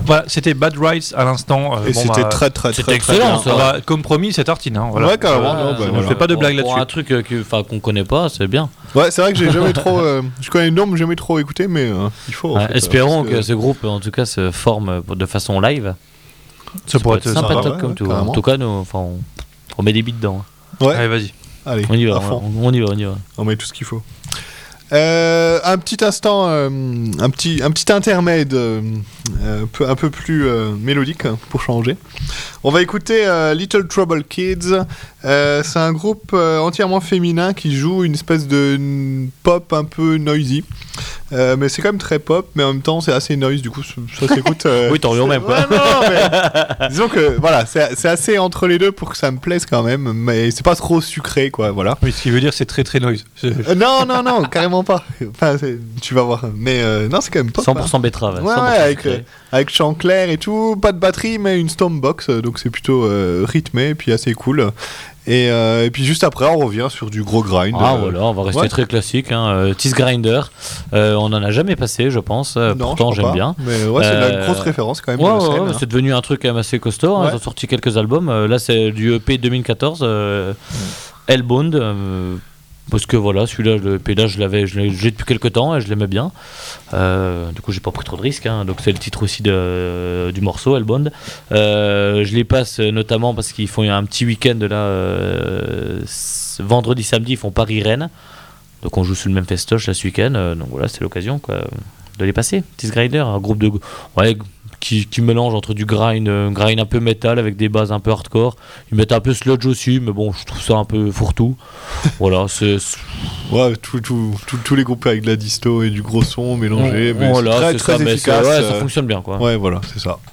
Speaker 1: Voilà, c'était Bad Rights à l'instant.
Speaker 2: Et c'était très
Speaker 3: excellent,
Speaker 2: bien.
Speaker 3: ça.
Speaker 1: Comme promis, c'est tartine. Hein, voilà.
Speaker 2: Ouais, carrément.
Speaker 1: On fait pas de blague là-dessus.
Speaker 3: Pour un truc qu'on connaît pas, c'est bien.
Speaker 2: Ouais, c'est vrai que j'ai jamais trop. Je connais le nom, mais j'ai jamais trop écouté, mais il faut.
Speaker 3: Ouais, espérons que ce groupe, en tout cas, se forme de façon live.
Speaker 1: Ça pourrait être
Speaker 3: sympa,
Speaker 1: sympa,
Speaker 3: comme tout. En tout cas, nous, on met des beats dedans.
Speaker 2: Ouais.
Speaker 1: Allez, vas-y.
Speaker 2: Allez,
Speaker 3: on y va. On y va.
Speaker 2: On met tout ce qu'il faut. Un petit instant, un petit intermède un peu plus mélodique pour changer. On va écouter Little Trouble Kids. C'est un groupe entièrement féminin qui joue une espèce de pop un peu noisy. Mais c'est quand même très pop, mais en même temps c'est assez noise, du coup ça s'écoute.
Speaker 3: Oui, t'en reviens même quoi.
Speaker 2: Ouais, non, mais disons que voilà, c'est assez entre les deux pour que ça me plaise quand même, mais c'est pas trop sucré quoi, voilà.
Speaker 1: Oui, ce qui veut dire c'est très très noise.
Speaker 2: Non, carrément pas. Enfin, tu vas voir. Mais non, c'est quand même pop.
Speaker 3: 100% betterave.
Speaker 2: Ouais, avec chant clair et tout, pas de batterie, mais une Stormbox, donc c'est plutôt rythmé et puis assez cool. Et puis juste après, on revient sur du gros grind.
Speaker 3: Voilà, on va rester très classique. Teeth Grinder, on en a jamais passé, je pense.
Speaker 2: Non,
Speaker 3: pourtant, j'aime bien.
Speaker 2: Mais ouais, c'est une grosse référence quand même.
Speaker 3: Ouais, c'est devenu un truc quand même assez costaud. Ils ont sorti quelques albums. Là, c'est du EP 2014, Hellbound. Parce que voilà, celui-là, le EP là, j'ai depuis quelques temps et je l'aimais bien. Du coup, j'ai pas pris trop de risques. Donc, c'est le titre aussi du morceau, Hellbound. Je les passe notamment parce qu'ils font un petit week-end là, vendredi, samedi, ils font Paris-Rennes. Donc, on joue sous le même festoche là ce week-end. Donc, voilà, c'est l'occasion quoi, de les passer. Teeth Grinder, un groupe de. Ouais, qui mélange entre du grind un peu métal avec des bases un peu hardcore. Ils mettent un peu sludge aussi, mais bon, je trouve ça un peu fourre-tout. Voilà, c'est...
Speaker 2: Ouais, tous les groupes avec de la disto et du gros son mélangé, mais
Speaker 3: voilà,
Speaker 2: c'est très efficace.
Speaker 3: Ouais, ça fonctionne bien, quoi.
Speaker 2: Ouais, voilà, c'est ça.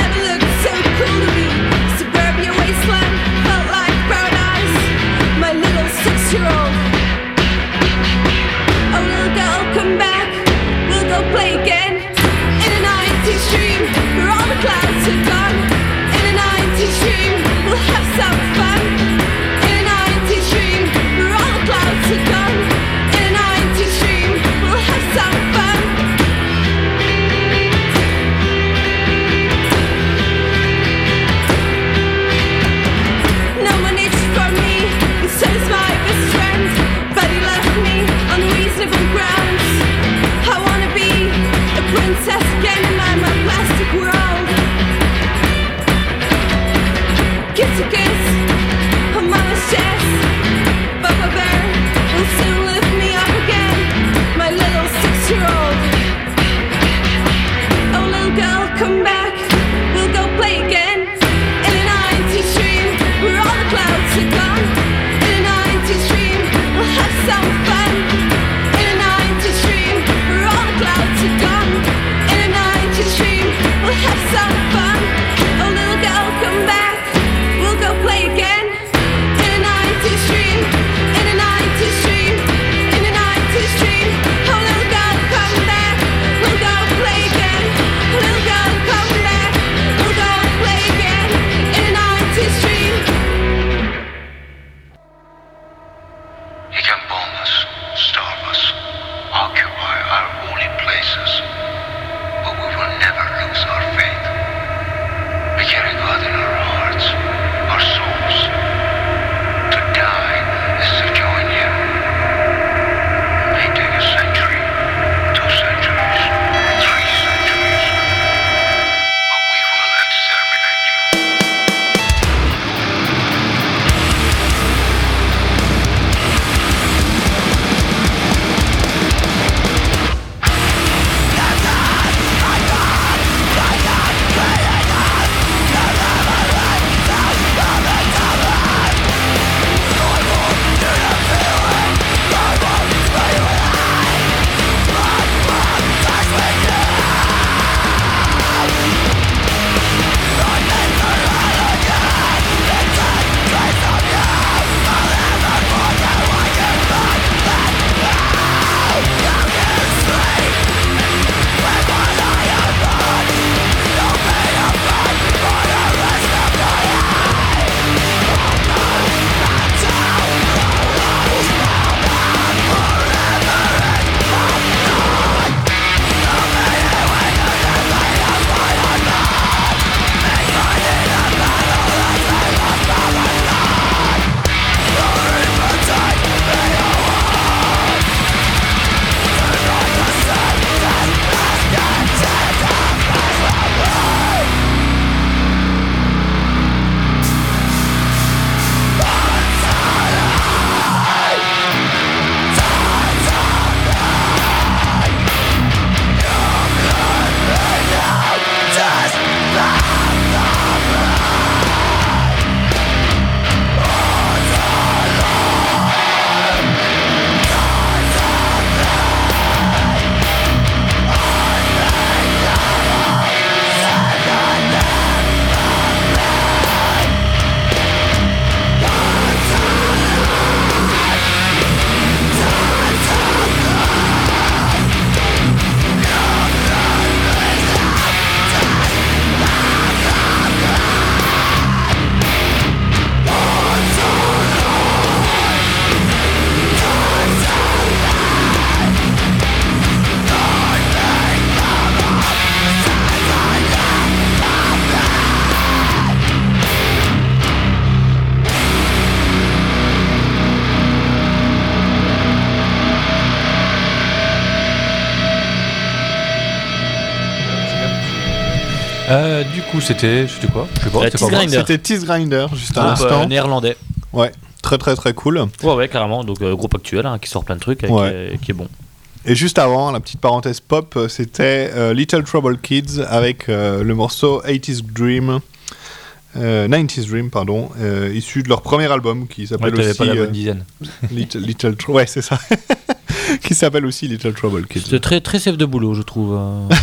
Speaker 14: My
Speaker 1: Du coup, c'était quoi? Je sais pas.
Speaker 3: Teeth Grinder.
Speaker 2: C'était Teeth Grinder, juste à
Speaker 3: Groupe
Speaker 2: l'instant.
Speaker 3: néerlandais.
Speaker 2: Ouais, très très très cool.
Speaker 3: Ouais, carrément. Donc, groupe actuel qui sort plein de trucs et qui est bon.
Speaker 2: Et juste avant, la petite parenthèse pop, c'était Little Trouble Kids avec le morceau 90's Dream, pardon, issu de leur premier album qui s'appelle aussi
Speaker 1: pas la bonne dizaine.
Speaker 2: Ouais, c'est ça. Qui s'appelle aussi Little Trouble Kids.
Speaker 3: C'est très très safe de boulot, je trouve.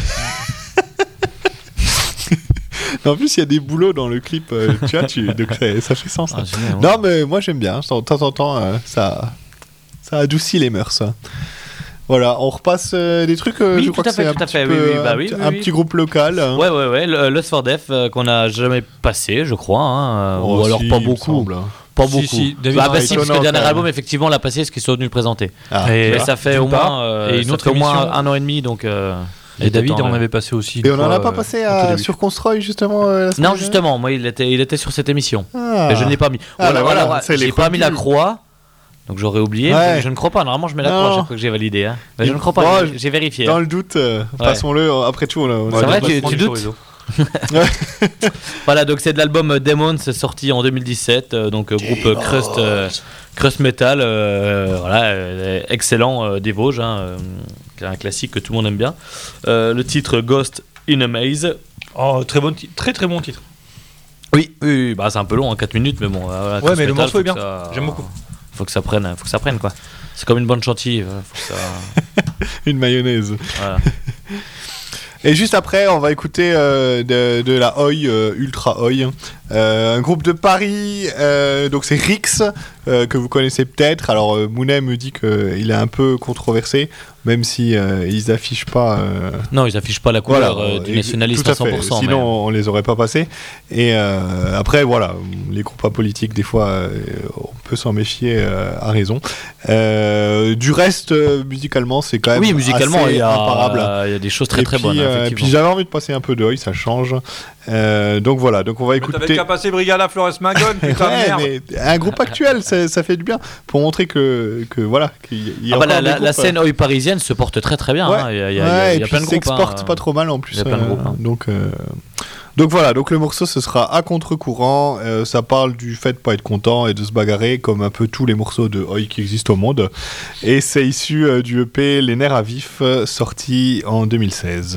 Speaker 2: En plus, il y a des boulots dans le clip, tu vois, donc ça fait sens. Ah, non, mais moi j'aime bien. De temps en temps, ça adoucit les mœurs. Voilà, on repasse des trucs.
Speaker 3: Oui,
Speaker 2: je crois que c'est un petit groupe local. Hein.
Speaker 3: Ouais. Lost for Death qu'on n'a jamais passé, je crois. Hein, ou alors pas beaucoup. Pas beaucoup.
Speaker 1: Si,
Speaker 3: parce que le dernier album, effectivement, on l'a passé, ce qu'ils sont venus le présenter. Mais ça fait au moins, un an et demi, donc.
Speaker 1: Et David en avait passé aussi.
Speaker 2: Et on n'en a pas passé sur Constroy justement
Speaker 3: non, justement, moi il était sur cette émission. Mais je ne l'ai pas mis. J'ai pas mis la croix. Donc j'aurais oublié, je ne crois pas. Normalement, je mets la croix à chaque fois que j'ai validé. Hein. Mais je ne crois pas, j'ai vérifié.
Speaker 2: Dans le doute, passons-le. Après tout,
Speaker 3: c'est vrai, tu doutes. Voilà, donc c'est de l'album Demons sorti en 2017. Donc groupe Crust Metal. Excellent des Vosges. Un classique que tout le monde aime bien. Le titre Ghost in a Maze.
Speaker 1: Oh, très bon titre.
Speaker 3: Oui, bah c'est un peu long, 4 minutes, mais bon.
Speaker 1: Ouais, mais le morceau est bien. J'aime beaucoup.
Speaker 3: Faut que ça prenne quoi. C'est comme une bonne chantilly.
Speaker 2: Une mayonnaise.
Speaker 3: Voilà.
Speaker 2: Et juste après, on va écouter de la Oi, Ultra Oi, un groupe de Paris, donc c'est Rix, que vous connaissez peut-être. Alors Mounet me dit qu'il est un peu controversé, même si ils affichent pas...
Speaker 3: Non, ils affichent pas la couleur du nationaliste à 100%.
Speaker 2: Sinon, on les aurait pas passés. Et après, voilà, les groupes apolitiques, des fois, on peut s'en méfier à raison. Du reste, musicalement, c'est quand même
Speaker 3: musicalement,
Speaker 2: assez imparable.
Speaker 3: Il y a des choses très très bonnes.
Speaker 2: Et puis j'avais envie de passer un peu de Oi, ça change. Donc voilà, donc on va écouter.
Speaker 14: T'avais qu'à passer Brigada Flores Magone, putain de merde.
Speaker 2: Mais un groupe actuel, ça fait du bien pour montrer que voilà.
Speaker 3: La scène Oi parisienne se porte très très bien.
Speaker 2: Ouais.
Speaker 3: Il y a
Speaker 2: et
Speaker 3: plein de groupes.
Speaker 2: S'exporte pas trop mal en plus.
Speaker 3: Il y a plein de groupes.
Speaker 2: Donc voilà, donc le morceau ce sera à contre-courant, ça parle du fait de pas être content et de se bagarrer comme un peu tous les morceaux de Oi qui existent au monde. Et c'est issu du EP Les Nerfs à Vif, sorti en 2016.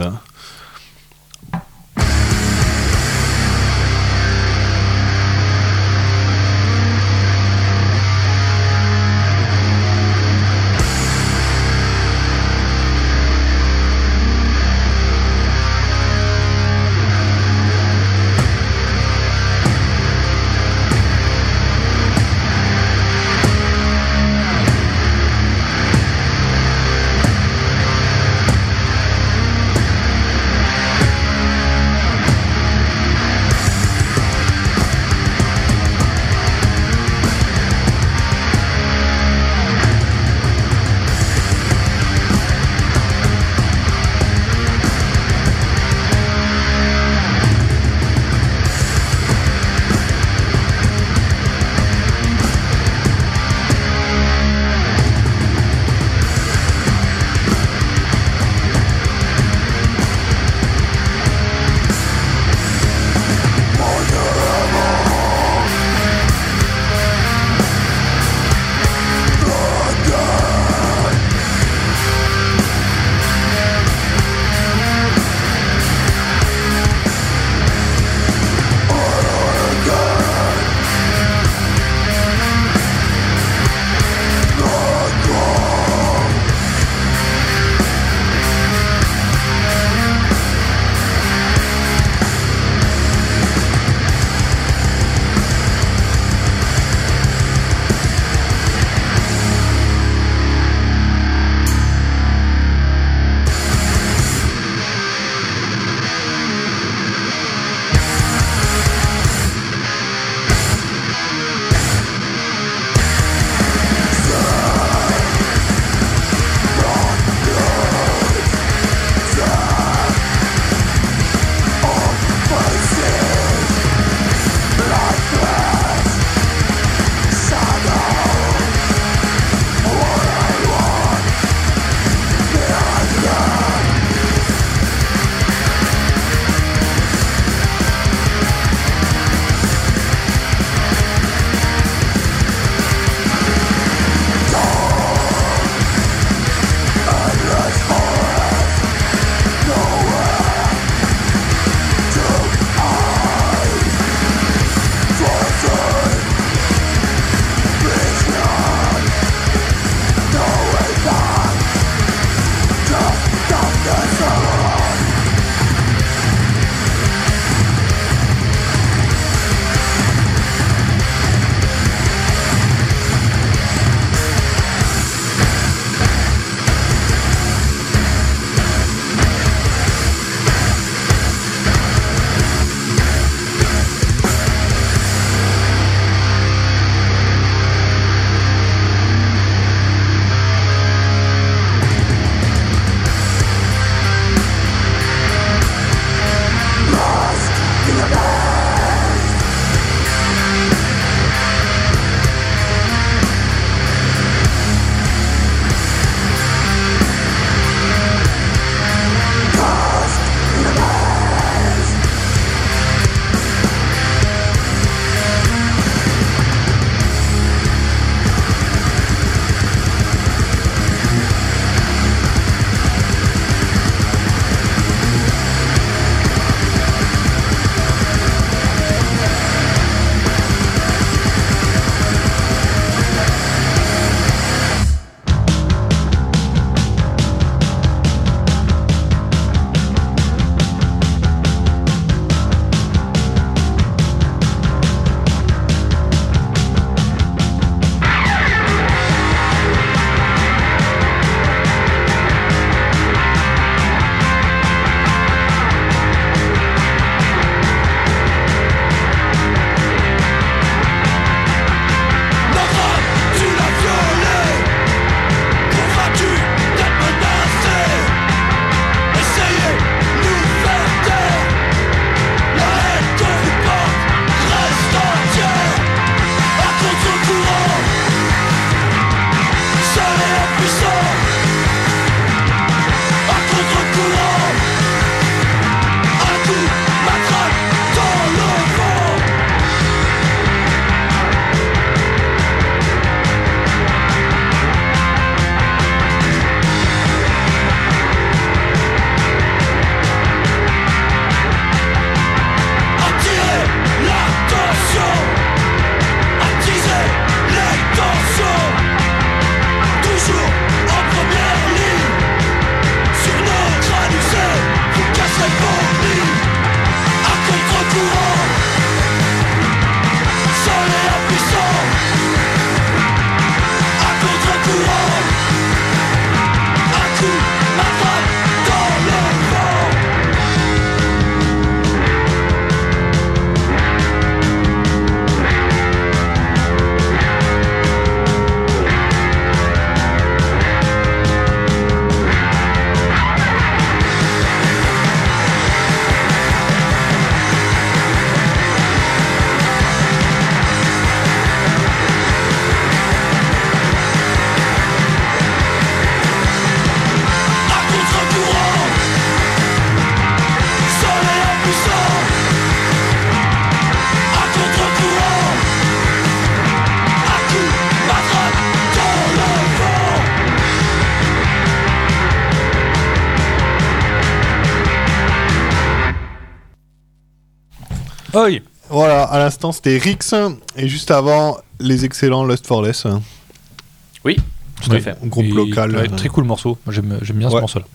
Speaker 1: Oui.
Speaker 2: Voilà, à l'instant c'était Rix et juste avant les excellents Lust for Less.
Speaker 3: Oui, tout à fait.
Speaker 2: Groupe local.
Speaker 1: Ouais, très cool morceau. J'aime bien ce morceau-là.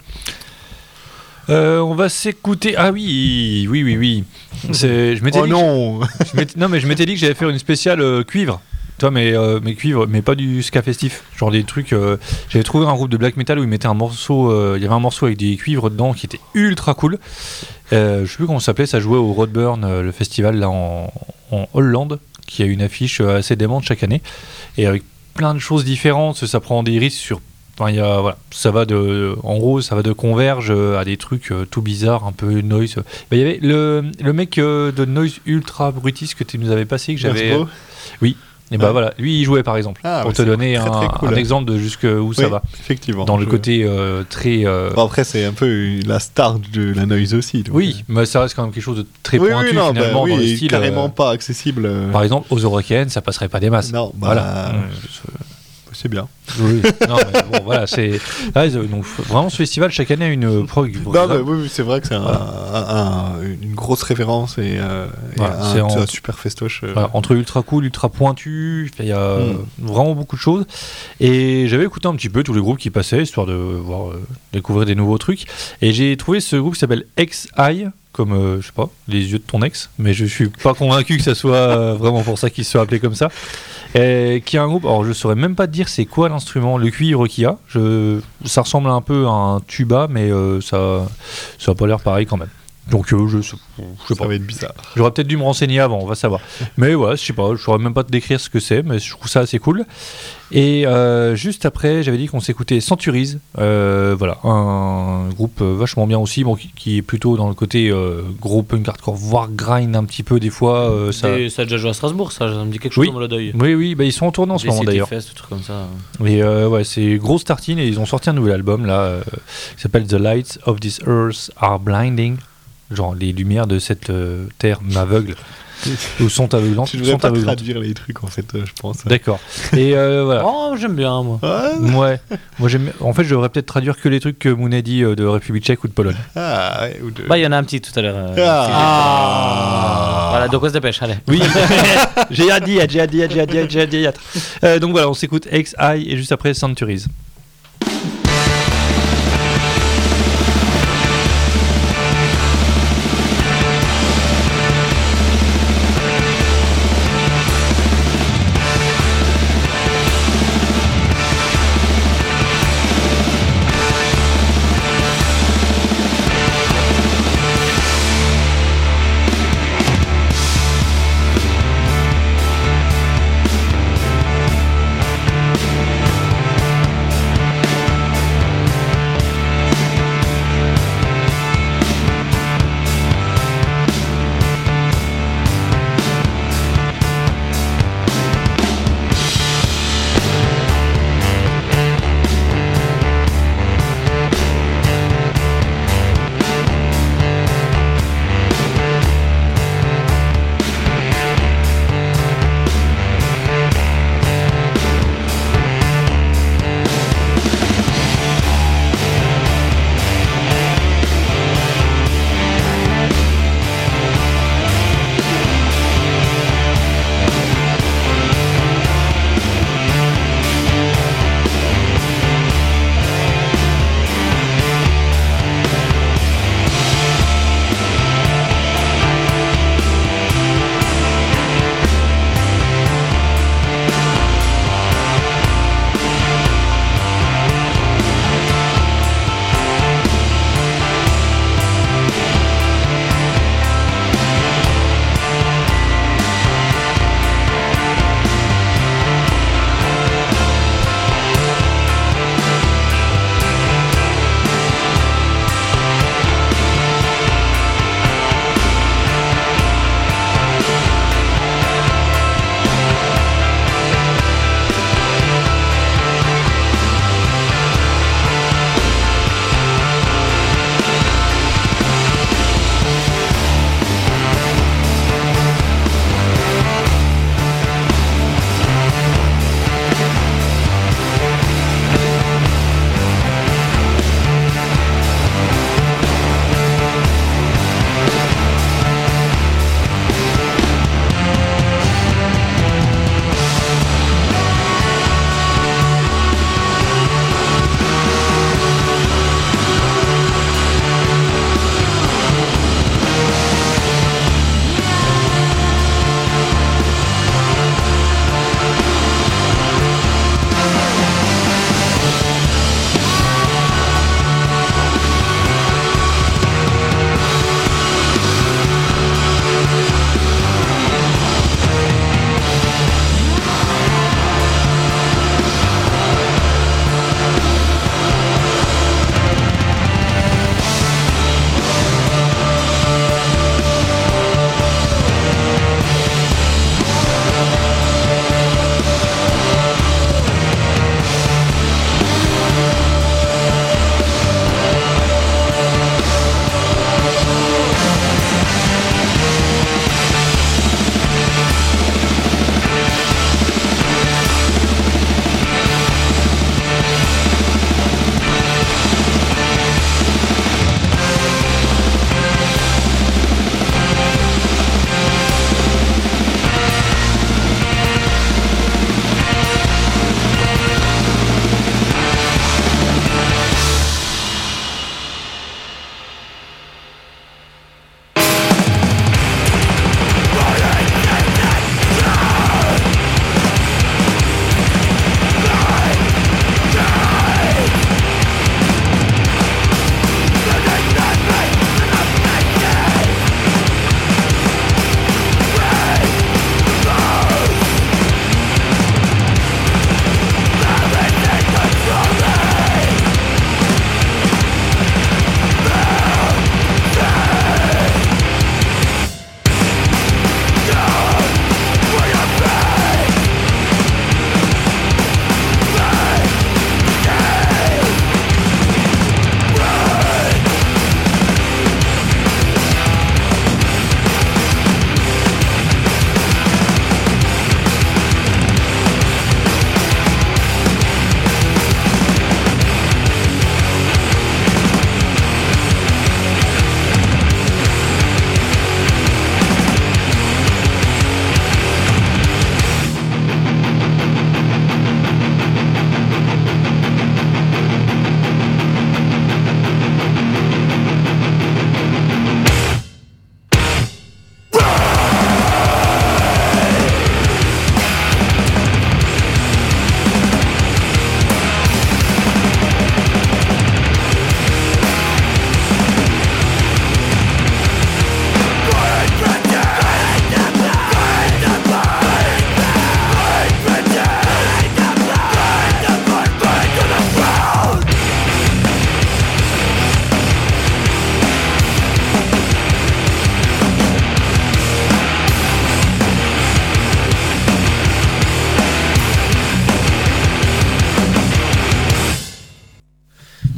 Speaker 1: On va s'écouter. Ah oui. Je m'étais dit
Speaker 2: non.
Speaker 1: Mais je m'étais dit que j'allais faire une spéciale cuivre. Toi, mais cuivre, mais pas du ska festif. Genre des trucs. J'avais trouvé un groupe de black metal où ils mettaient un morceau. Il y avait un morceau avec des cuivres dedans qui était ultra cool. Je sais plus comment ça s'appelait. Ça jouait au Roadburn, le festival là en Hollande, qui a une affiche assez démente chaque année et avec plein de choses différentes. Ça prend des risques sur. Enfin, ça va de Converge à des trucs tout bizarres, un peu noise. Il y avait le mec de Noise Ultra Brutis que tu nous avais passé, que j'avais. Oui. Et voilà, lui il jouait par exemple, pour te donner très cool, un exemple de jusqu'où ça va.
Speaker 2: Effectivement.
Speaker 1: Dans le côté très.
Speaker 2: Bon, après, c'est un peu la star de la noise aussi. Donc,
Speaker 1: oui, mais ça reste quand même quelque chose de très pointu finalement dans le style.
Speaker 2: Carrément pas accessible.
Speaker 1: Par exemple, aux Eurocaines, ça passerait pas des masses.
Speaker 2: Non,
Speaker 1: voilà.
Speaker 2: C'est bien.
Speaker 1: Oui. Non, mais bon, voilà, c'est. Donc, vraiment, ce festival, chaque année, a une prog.
Speaker 2: Oui, c'est vrai que c'est une grosse référence et c'est un super festoche.
Speaker 1: Entre ultra cool, ultra pointu, il y a vraiment beaucoup de choses. Et j'avais écouté un petit peu tous les groupes qui passaient, histoire de voir, découvrir des nouveaux trucs. Et j'ai trouvé ce groupe qui s'appelle X-Eye, comme, je sais pas, les yeux de ton ex, mais je suis pas convaincu que ça soit vraiment pour ça qu'il se soit appelé comme ça. Qui est un groupe, alors je saurais même pas te dire c'est quoi l'instrument, le cuivre qu'il y a. Ça ressemble un peu à un tuba, mais ça a pas l'air pareil quand même. Donc je sais pas.
Speaker 2: Ça va être bizarre.
Speaker 1: J'aurais peut-être dû me renseigner avant, on va savoir. Mais voilà, je sais pas, je saurais même pas te décrire ce que c'est, mais je trouve ça assez cool. Et juste après, j'avais dit qu'on s'écoutait Centuries, voilà, un groupe vachement bien aussi, bon, qui est plutôt dans le côté gros punk hardcore, voire grind un petit peu des fois.
Speaker 3: Ça a déjà joué à Strasbourg, ça me dit quelque chose dans le deuil.
Speaker 1: Oui, bah, ils sont en tournée en ce moment d'ailleurs.
Speaker 3: Fest, trucs comme ça.
Speaker 1: Et ouais, c'est grosse tartine et ils ont sorti un nouvel album là, qui s'appelle The Lights of This Earth Are Blinding. Genre les lumières de cette terre m'aveuglent ou sont aveuglantes.
Speaker 2: Tu devrais pas traduire les trucs en fait, je pense.
Speaker 1: D'accord. Et voilà.
Speaker 3: Oh, j'aime bien moi.
Speaker 1: Ouais. Moi j'aime. En fait, je devrais peut-être traduire que les trucs que Moon a dit de République Tchèque ou de Pologne.
Speaker 2: Ah ouais. Ou de...
Speaker 3: Bah il y en a un petit tout à l'heure. Voilà, donc on se dépêche, allez.
Speaker 1: Oui. J'ai dit. Donc voilà, on s'écoute X-Eye et juste après Centuries.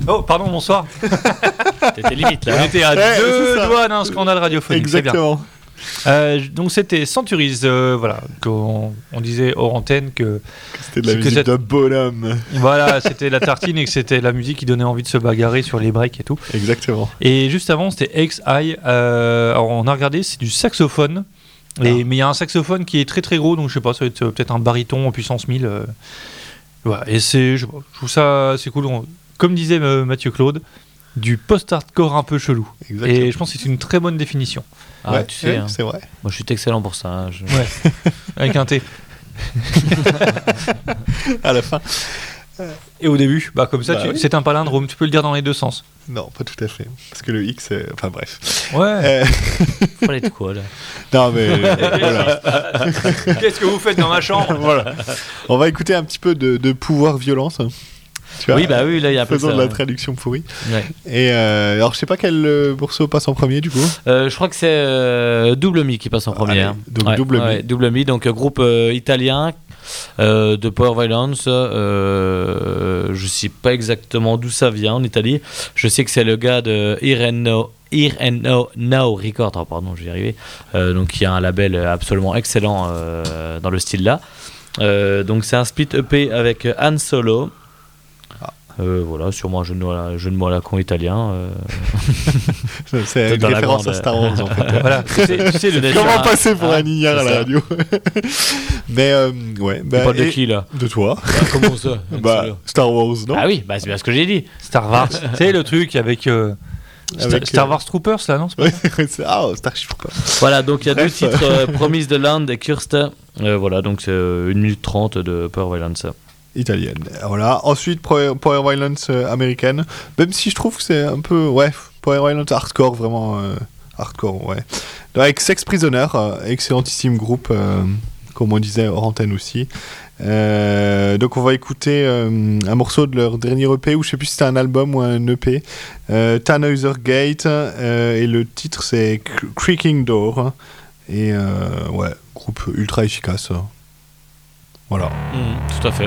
Speaker 1: Oh, pardon, bonsoir.
Speaker 3: T'étais limite là.
Speaker 1: On était à
Speaker 2: Ouais,
Speaker 1: deux
Speaker 2: c'est ça.
Speaker 1: doigts d'un scandale radiophonique.
Speaker 2: Exactement.
Speaker 1: C'est bien. Donc c'était Centuries, voilà, qu'on on disait hors antenne que
Speaker 2: C'était de la musique de bonhomme.
Speaker 1: Voilà, c'était la tartine et que c'était la musique qui donnait envie de se bagarrer sur les breaks et tout.
Speaker 2: Exactement.
Speaker 1: Et juste avant, c'était XI. Alors on a regardé, c'est du saxophone. Mais il y a un saxophone qui est très très gros, donc je sais pas, ça va être peut-être un baryton en puissance 1000. Voilà. Et je trouve ça c'est cool. Comme disait Mathieu Claude, du post-hardcore un peu chelou.
Speaker 2: Exactement.
Speaker 1: Et je pense que c'est une très bonne définition.
Speaker 3: Ah,
Speaker 2: Ouais,
Speaker 3: tu sais, hein.
Speaker 2: c'est vrai.
Speaker 3: Moi, je suis excellent pour ça. Hein.
Speaker 1: Ouais. Avec un T.
Speaker 2: À la fin.
Speaker 1: Et au début, bah comme ça,
Speaker 2: Bah oui.
Speaker 1: c'est un palindrome, tu peux le dire dans les deux sens.
Speaker 2: Non, pas tout à fait. Parce que le X, enfin bref.
Speaker 1: Ouais.
Speaker 3: Faut parler de quoi là?
Speaker 2: Non, mais voilà.
Speaker 1: Qu'est-ce que vous faites dans ma chambre?
Speaker 2: Voilà. On va écouter un petit peu de pouvoir violence. Tu vois,
Speaker 3: Oui, bah oui, là il y a un peu
Speaker 2: faisons
Speaker 3: ça.
Speaker 2: de la
Speaker 3: Ouais.
Speaker 2: traduction pourrie.
Speaker 3: Ouais.
Speaker 2: Et alors, je sais pas quel morceau passe en premier du coup.
Speaker 3: Je crois que c'est Double Mi qui passe en première.
Speaker 2: donc
Speaker 3: Ouais,
Speaker 2: Double Mi.
Speaker 3: ouais, Double Mi, donc groupe italien de Power Violence. Je sais pas exactement d'où ça vient en Italie. Je sais que c'est le gars de Here and Now Records, oh, pardon, je vais y arriver. Donc qui a un label absolument excellent dans le style là. Donc c'est un split EP avec Han Solo. Voilà, sûrement un jeu de mots à la con italien.
Speaker 2: C'est une
Speaker 3: Dans la
Speaker 2: référence
Speaker 3: grande,
Speaker 2: à Star Wars en fait.
Speaker 1: Voilà. Tu sais, le
Speaker 2: Comment passer pour un ignare à
Speaker 3: c'est
Speaker 2: la
Speaker 3: ça.
Speaker 2: radio. Mais ouais.
Speaker 3: Tu parles de qui là?
Speaker 2: De toi.
Speaker 3: Comment ça?
Speaker 2: Bah, Star Wars, non?
Speaker 3: Ah oui, bah c'est bien ce que j'ai dit.
Speaker 1: Star Wars. Tu sais, le truc avec,
Speaker 2: Avec,
Speaker 1: Star Wars Troopers là, non? C'est pas
Speaker 2: Ouais, Starship Troopers.
Speaker 3: Voilà, donc il y a deux
Speaker 2: Bref.
Speaker 3: titres, Promise de Land et Cursed. Voilà, donc c'est 1 minute 30 de Power Violence.
Speaker 2: Italienne. Voilà. Ensuite, Power Violence américaine. Même si je trouve que c'est un peu, ouais, Power Violence hardcore, vraiment hardcore, ouais. Avec Sex Prisoner, excellentissime groupe, comme on disait hors antenne aussi. Donc on va écouter un morceau de leur dernier EP, ou je sais plus si c'était un album ou un EP, Tannhäuser Gate, et le titre c'est Creaking Door. Et ouais, groupe ultra efficace. Voilà.
Speaker 3: Tout à fait.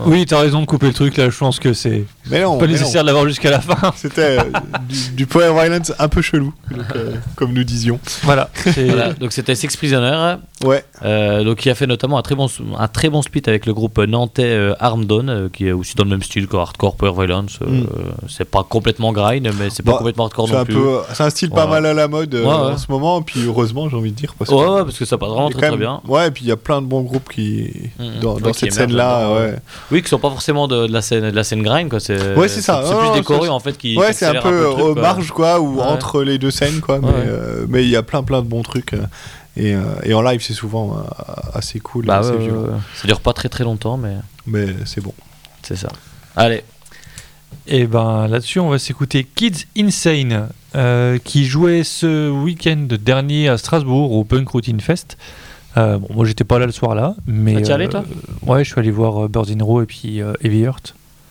Speaker 1: Oui, t'as raison de couper le truc là, je pense que c'est pas nécessaire de l'avoir jusqu'à la fin.
Speaker 2: C'était du Power Violence un peu chelou, donc, comme nous disions.
Speaker 1: Voilà.
Speaker 3: Voilà, donc c'était Sex Prisoner.
Speaker 2: Ouais.
Speaker 3: Donc qui a fait notamment un très bon split avec le groupe nantais Armed Dawn, qui est aussi dans le même style que Hardcore Power Violence. C'est pas complètement grind, mais c'est pas complètement hardcore non plus.
Speaker 2: C'est un style pas mal à la mode en ce moment, puis heureusement j'ai envie de dire. Parce
Speaker 3: que ça passe vraiment très bien.
Speaker 2: Ouais, et puis il y a plein de bons groupes qui dans cette scène-là.
Speaker 3: Oui, qui sont pas forcément de la scène grind, quoi. C'est
Speaker 2: ça.
Speaker 3: C'est plus des chorus en fait qui.
Speaker 2: Ouais, c'est un peu aux marges, quoi, ou entre les deux scènes, quoi. Mais il y a plein de bons trucs. Et en live, c'est souvent assez cool. Assez violent.
Speaker 3: Ça dure pas très très longtemps,
Speaker 2: mais c'est bon.
Speaker 3: C'est ça. Allez.
Speaker 1: Et ben là-dessus, on va s'écouter Kids Insane, qui jouait ce week-end dernier à Strasbourg au Punk Routine Fest. Bon, moi j'étais pas là le soir-là, mais.
Speaker 3: T'y allé toi ?
Speaker 1: Ouais, je suis allé voir Birds in Row et puis Heavy Heart.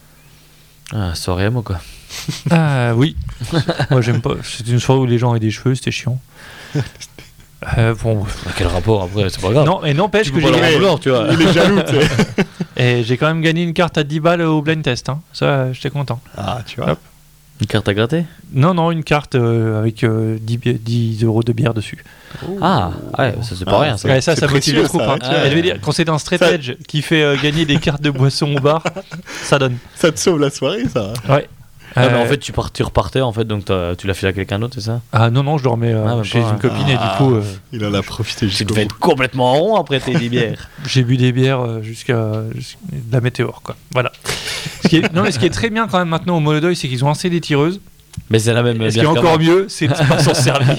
Speaker 3: Ah, soirée moi quoi.
Speaker 1: Ah oui. Moi j'aime pas. C'était une soirée où les gens avaient des cheveux, c'était chiant. Bon.
Speaker 3: Quel rapport après, c'est pas grave.
Speaker 1: Non, et n'empêche que
Speaker 3: tu vois.
Speaker 2: Il est jaloux, tu sais.
Speaker 1: Et j'ai quand même gagné une carte à 10 balles au blind test. Hein. Ça, j'étais content.
Speaker 2: Ah, tu vois.
Speaker 1: Hop.
Speaker 3: Une carte à gratter ?
Speaker 1: Non, une carte avec 10 euros de bière dessus.
Speaker 3: Ah, ouais, ça c'est pas rien. Ça,
Speaker 1: ouais, ça motive le groupe. Hein. Je veux dire, quand c'est un straight edge qui fait gagner des cartes de boisson au bar, ça donne.
Speaker 2: Ça te sauve la soirée, ça.
Speaker 1: Ouais.
Speaker 3: Mais en fait, tu repartais en fait, donc tu l'as filé à quelqu'un d'autre, c'est ça ?
Speaker 1: Ah non, je dormais chez une copine et du coup.
Speaker 2: Il en a profité jusqu'au bout.
Speaker 3: Tu devais être complètement rond après tes 10 bières.
Speaker 1: J'ai bu des bières jusqu'à de la météore, quoi. Voilà. Ce qui est très bien quand même maintenant au Molodeuil, c'est qu'ils ont assez des tireuses.
Speaker 3: Mais c'est la même.
Speaker 1: Ce qui est encore mieux, c'est de pas s'en servir.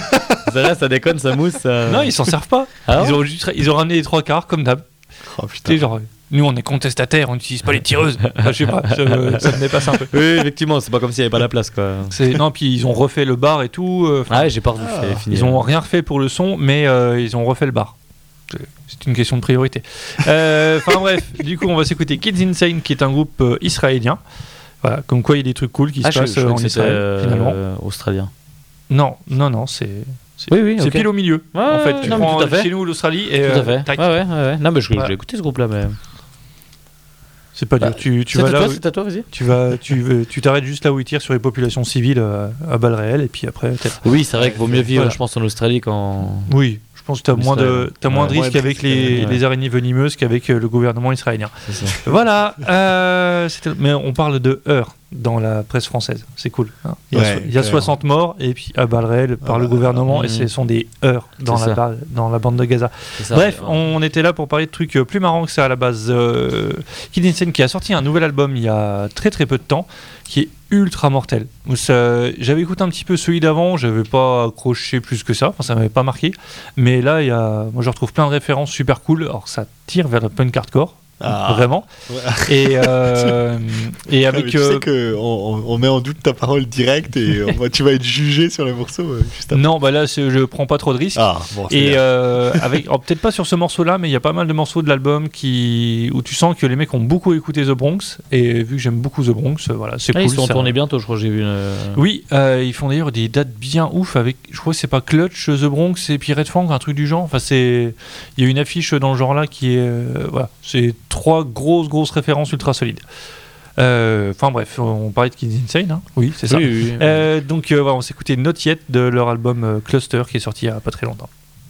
Speaker 3: Ça déconne, ça mousse.
Speaker 1: Non, ils s'en servent pas.
Speaker 3: Ah
Speaker 1: ils ont ramené les 3 quarts comme d'hab.
Speaker 2: Oh putain.
Speaker 1: Genre, nous on est contestataires, on n'utilise pas les tireuses. Enfin, je sais pas, ça me dépasse un peu.
Speaker 3: Oui, effectivement, c'est pas comme s'il n'y avait pas la place, quoi.
Speaker 1: Non, puis ils ont refait le bar et tout.
Speaker 3: Ouais, j'ai pas revu.
Speaker 1: Ils ont rien refait pour le son, mais ils ont refait le bar. C'est une question de priorité. Enfin bref, du coup on va s'écouter Kids Insane, qui est un groupe israélien. Voilà, comme quoi il y a des trucs cool qui se passent en Israël, finalement.
Speaker 3: Australien.
Speaker 1: Non, c'est
Speaker 3: c'est
Speaker 1: pile au milieu.
Speaker 3: Ouais,
Speaker 1: en fait, tu prends chez nous l'Australie et
Speaker 3: tout à fait. Ouais. Non, mais je l'ai écouté ce groupe-là, mais.
Speaker 1: C'est pas dur. Tu vas là.
Speaker 3: C'est à toi, vas-y.
Speaker 1: Tu t'arrêtes juste là où ils tirent sur les populations civiles à balles réelles et puis après.
Speaker 3: Oui, c'est vrai qu'il vaut mieux vivre, je pense, en Australie quand.
Speaker 1: Oui. Je pense que tu as moins de risques avec les araignées venimeuses qu'avec le gouvernement israélien. Voilà. Mais on parle de heurts dans la presse française. C'est cool. Hein. Il y a 60 morts et puis à balles réelles par le gouvernement et ce sont des heurts dans la bande de Gaza. Bref, on était là pour parler de trucs plus marrants que ça à la base. Kid Insane qui a sorti un nouvel album il y a très très peu de temps qui est ultra mortel. J'avais écouté un petit peu celui d'avant, j'avais pas accroché plus que ça, ça m'avait pas marqué, mais là moi je retrouve plein de références super cool. Alors ça tire vers le punk hardcore, vraiment. Ouais. Et avec
Speaker 2: tu sais que on met en doute ta parole directe et tu vas être jugé sur le morceau juste après.
Speaker 1: Non, là je prends pas trop de risques. Peut-être pas sur ce morceau-là, mais il y a pas mal de morceaux de l'album où tu sens que les mecs ont beaucoup écouté The Bronx, et vu que j'aime beaucoup The Bronx, voilà, c'est cool.
Speaker 3: Ils sont tournés bientôt, je crois, j'ai vu.
Speaker 1: Oui, ils font d'ailleurs des dates bien ouf avec, je crois que c'est pas Clutch, The Bronx et puis Red Fang, un truc du genre. Enfin, il y a une affiche dans le genre-là qui est, voilà, c'est 3 grosses références ultra solides. Enfin bref, on parlait de Kids Insane, hein. Oui, c'est ça.
Speaker 3: Oui.
Speaker 1: Donc voilà, on s'est écouté Not Yet de leur album Cluster qui est sorti il y a pas très longtemps.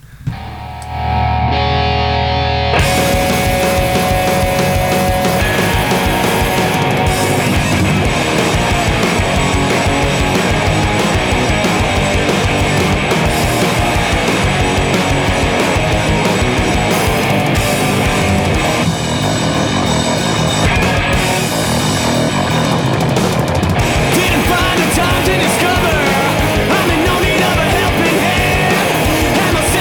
Speaker 9: Didn't find the time to discover I'm in no need of a helping hand.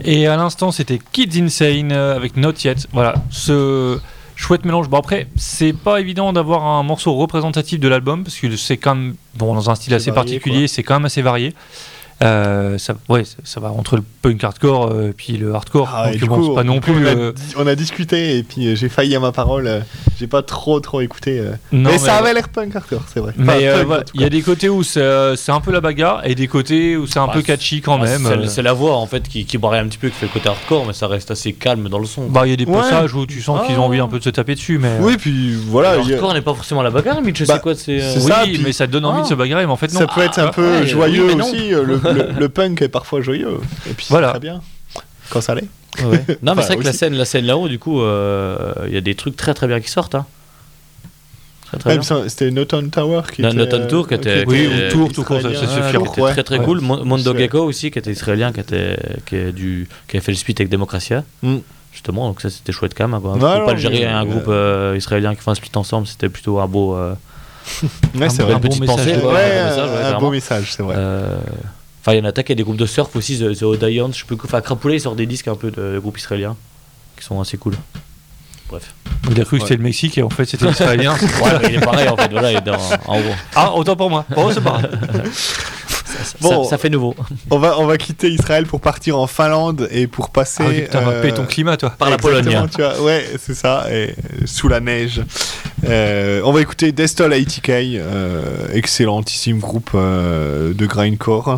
Speaker 1: Et à l'instant, c'était Kids Insane avec Not Yet. Voilà, ce chouette mélange. Bon, après, c'est pas évident d'avoir un morceau représentatif de l'album parce que c'est quand même, bon, dans un style assez
Speaker 2: varié,
Speaker 1: particulier,
Speaker 2: quoi.
Speaker 1: c'est quand même assez varié. Ça va entre le punk hardcore et puis le hardcore.
Speaker 2: Ah,
Speaker 1: donc
Speaker 2: du
Speaker 1: bon,
Speaker 2: coup,
Speaker 1: c'est pas non plus.
Speaker 2: on a discuté et puis j'ai failli à ma parole. J'ai pas trop écouté.
Speaker 1: Non,
Speaker 2: mais ça avait l'air punk hardcore, c'est vrai.
Speaker 1: Mais
Speaker 2: Enfin, punk,
Speaker 1: voilà,
Speaker 2: en tout
Speaker 1: il y a
Speaker 2: cas.
Speaker 1: des côtés où c'est un peu la bagarre et des côtés où c'est un peu catchy quand même.
Speaker 3: C'est la voix en fait qui braille un petit peu, qui fait le côté hardcore, mais ça reste assez calme dans le son.
Speaker 1: Bah, il y a des passages où tu sens qu'ils ont envie un peu de se taper dessus, mais.
Speaker 2: Oui, puis voilà.
Speaker 3: Le hardcore n'est pas forcément la bagarre, mais je sais quoi, c'est.
Speaker 1: Oui,
Speaker 2: ça,
Speaker 1: mais ça te donne envie de se bagarrer, mais en fait non.
Speaker 2: Ça peut être un peu joyeux
Speaker 3: oui, mais non.
Speaker 2: aussi. Le punk est parfois joyeux. Et puis
Speaker 1: Voilà.
Speaker 2: c'est très bien quand ça l'est.
Speaker 3: Ouais. Non, mais
Speaker 2: Enfin,
Speaker 3: c'est vrai que
Speaker 2: aussi.
Speaker 3: la scène là-haut, du coup, il y a des trucs très très bien qui sortent. Hein. Très
Speaker 2: Ouais,
Speaker 3: bien.
Speaker 2: c'était Noton Tower qui était.
Speaker 3: Noton Tour qui était.
Speaker 1: Oui, ou Tour, ça suffit.
Speaker 3: Qui était très cool. Mondo Gecko aussi, qui était israélien, qui avait fait le split avec Democratia. Justement, donc ça c'était chouette quand même. Faut pas le gérer à un groupe israélien qui fait un split ensemble, c'était plutôt un beau.
Speaker 2: Ouais, c'est vrai.
Speaker 3: Un petit
Speaker 1: bon message.
Speaker 2: Un beau message, c'est vrai.
Speaker 3: Enfin, il y en a qui a des groupes de surf aussi, The Odayon, je sais plus quoi. Enfin, Crapoulet, il sort des disques un peu de groupes israéliens qui sont assez cool. Bref.
Speaker 1: Il a cru que c'était le Mexique et en fait c'était l'Israélien.
Speaker 3: Ouais, mais il est pareil en fait, voilà, il est en gros.
Speaker 1: Ah, autant pour moi. Bon, c'est pas grave.
Speaker 2: Bon,
Speaker 3: ça fait nouveau.
Speaker 2: On va quitter Israël pour partir en Finlande et pour passer.
Speaker 1: Ah oui, putain, va payer ton climat, toi.
Speaker 3: Par la Pologne.
Speaker 2: Tu vois, ouais, c'est ça, et sous la neige. On va écouter Destol ATK, excellentissime groupe de grindcore.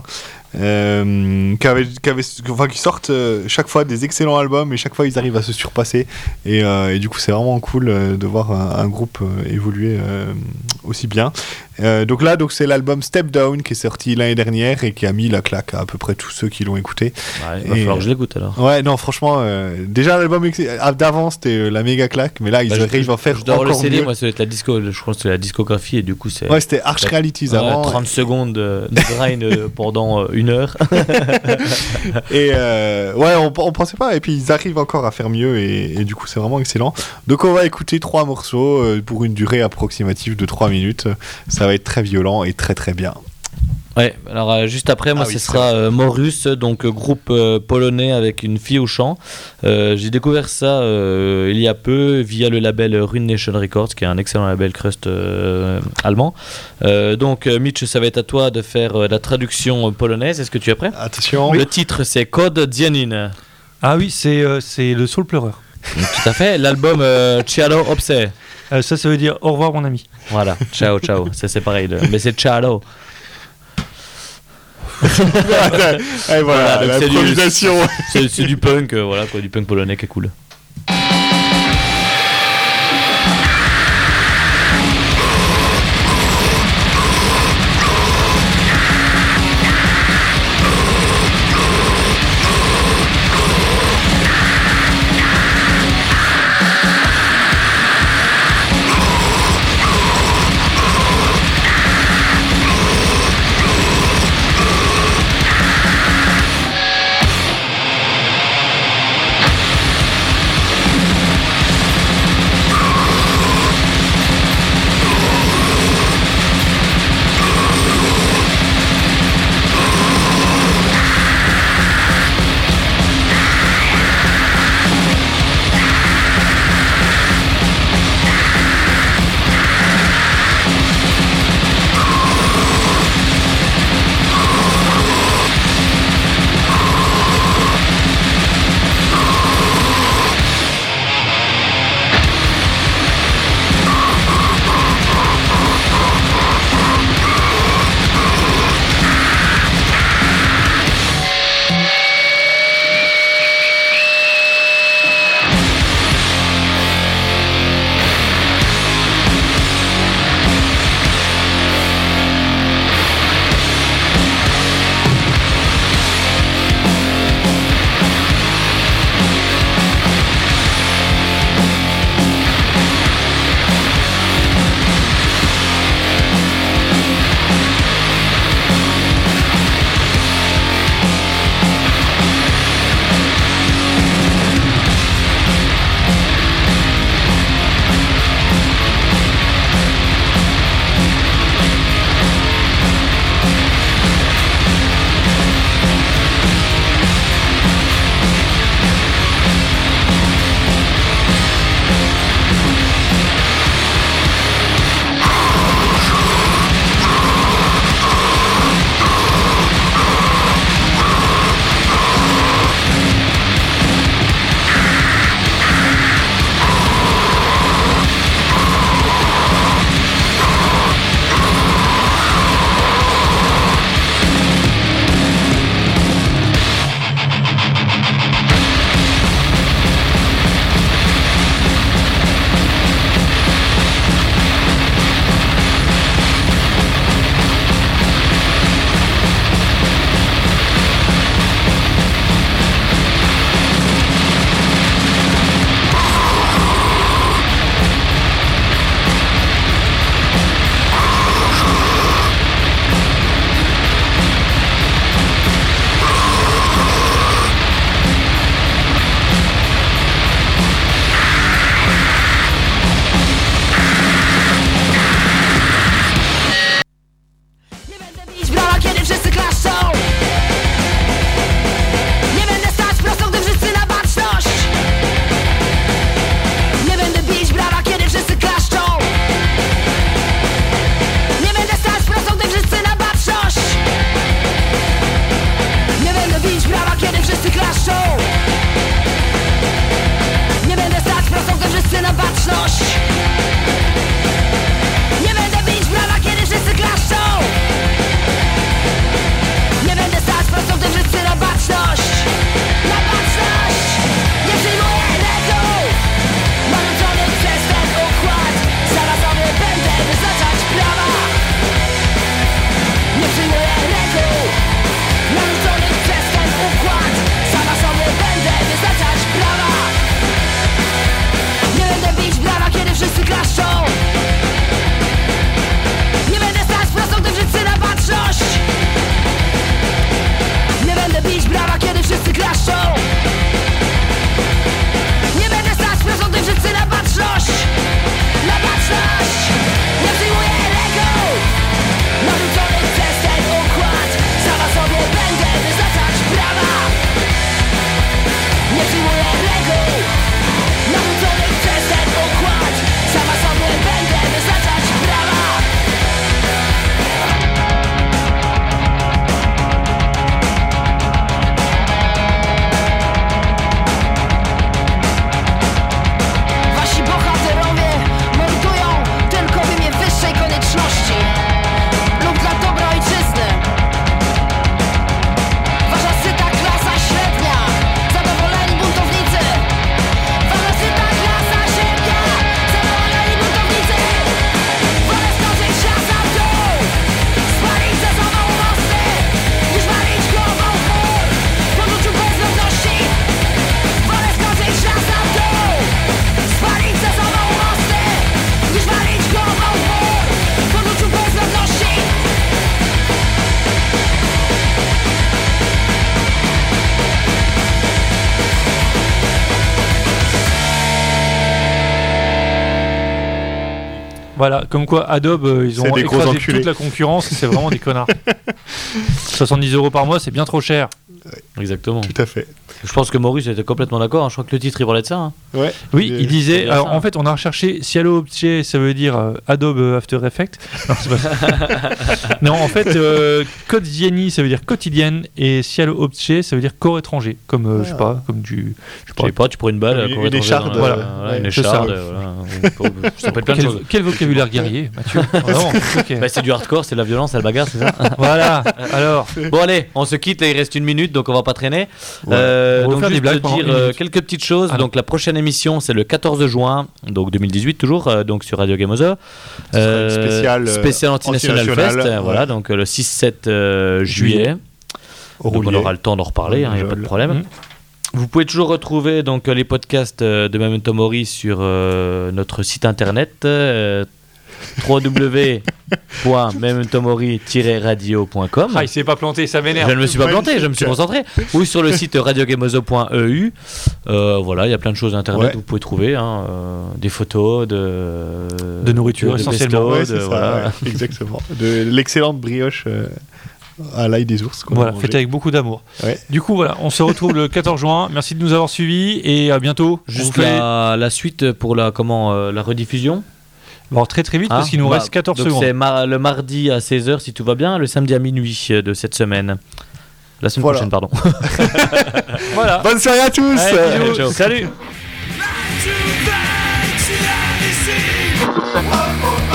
Speaker 2: Qui sortent chaque fois des excellents albums et chaque fois ils arrivent à se surpasser et du coup c'est vraiment cool de voir un groupe évoluer aussi bien. Donc c'est l'album Step Down qui est sorti l'année dernière et qui a mis la claque à peu près tous ceux qui l'ont écouté.
Speaker 3: Ouais, il va falloir que je l'écoute alors.
Speaker 2: Ouais, non, franchement, déjà l'album d'avant c'était la méga claque, mais là ils arrivent à faire
Speaker 3: je dois
Speaker 2: encore
Speaker 3: le CD,
Speaker 2: mieux.
Speaker 3: moi ça va être la disco, je pense que c'est la discographie et du coup c'est.
Speaker 2: Ouais, c'était Arch Realities avant.
Speaker 3: 30 secondes de grind pendant 1 heure.
Speaker 2: Et ouais, on pensait pas, et puis ils arrivent encore à faire mieux et du coup c'est vraiment excellent. Donc on va écouter 3 morceaux pour une durée approximative de 3 minutes. Ça va être très violent et très très bien.
Speaker 3: Ouais, alors juste après, moi, ce sera Morus, donc groupe polonais avec une fille au chant. J'ai découvert ça il y a peu via le label Rune Nation Records, qui est un excellent label crust allemand. Donc, Mitch, ça va être à toi de faire la traduction polonaise. Est-ce que tu es prêt ?
Speaker 2: Attention.
Speaker 3: Le titre, c'est Code Dzianin.
Speaker 1: Ah oui, c'est le Soul Pleureur.
Speaker 3: Tout à fait. L'album Ciao Obse.
Speaker 1: Ça veut dire au revoir, mon ami.
Speaker 3: Voilà, ciao, ciao. Ça, c'est pareil. Mais c'est ciao.
Speaker 2: Et voilà, l'improvisation.
Speaker 3: C'est du punk, voilà, quoi, du punk polonais qui est cool.
Speaker 1: Voilà, comme quoi Adobe, ils ont écrasé toute la concurrence, c'est vraiment des connards. 70 € par mois, c'est bien trop cher.
Speaker 2: Ouais.
Speaker 3: Exactement.
Speaker 2: Tout à fait.
Speaker 3: Je pense que Maurice était complètement d'accord. Hein. Je crois que le titre, il parlait de ça. Hein.
Speaker 2: Ouais.
Speaker 1: Oui, il disait. Alors, en fait, on a recherché Cielo Objet, ça veut dire Adobe After Effects. Non, c'est pas ça. Non, en fait, Quotidienne, ça veut dire quotidienne, et Cielo Objet, ça veut dire corps étranger, comme je sais pas, comme du.
Speaker 3: Je sais pas, tu prends une balle,
Speaker 2: une écharde,
Speaker 3: voilà, une écharde, voilà. Ça peut être plein de choses.
Speaker 1: Quel vocabulaire guerrier, Mathieu. Vraiment. Okay.
Speaker 3: Bah, c'est du hardcore, c'est de la violence, c'est la bagarre, c'est ça.
Speaker 1: Voilà. Alors.
Speaker 3: Bon allez, on se quitte. Là, il reste 1 minute, donc on va pas traîner.
Speaker 1: On va faire des blagues
Speaker 3: pour dire quelques petites choses. Donc la prochaine émission, c'est le 14 juin, donc 2018 toujours, donc sur Radio Gamozo. Spécial Anti-National Fest.
Speaker 2: Ouais.
Speaker 3: Voilà, donc le 6-7 juillet. Donc on aura le temps d'en reparler, il n'y a pas de problème. Vous pouvez toujours retrouver donc les podcasts de Memento Mori sur notre site internet www.mementomori-radio.com.
Speaker 1: Ah, il s'est pas planté, ça m'énerve.
Speaker 3: Je ne me suis pas planté, je me suis concentré. Ou sur le site radiogamozo.eu. Voilà, il y a plein de choses internet que vous pouvez trouver, des photos de
Speaker 1: nourriture essentiellement.
Speaker 2: Voilà. Exactement. De l'excellente brioche à l'ail des ours.
Speaker 1: Voilà, faites avec beaucoup d'amour. Ouais. Du coup, voilà, on se retrouve le 14 juin. Merci de nous avoir suivis et à bientôt.
Speaker 3: Juste la suite pour la rediffusion.
Speaker 1: Bon, très vite parce qu'il nous reste 14 secondes.
Speaker 3: C'est le mardi à 16h si tout va bien, le samedi à minuit de cette semaine. La semaine prochaine, pardon.
Speaker 2: Voilà. Bonne soirée à tous.
Speaker 1: Allez, ciao. Salut.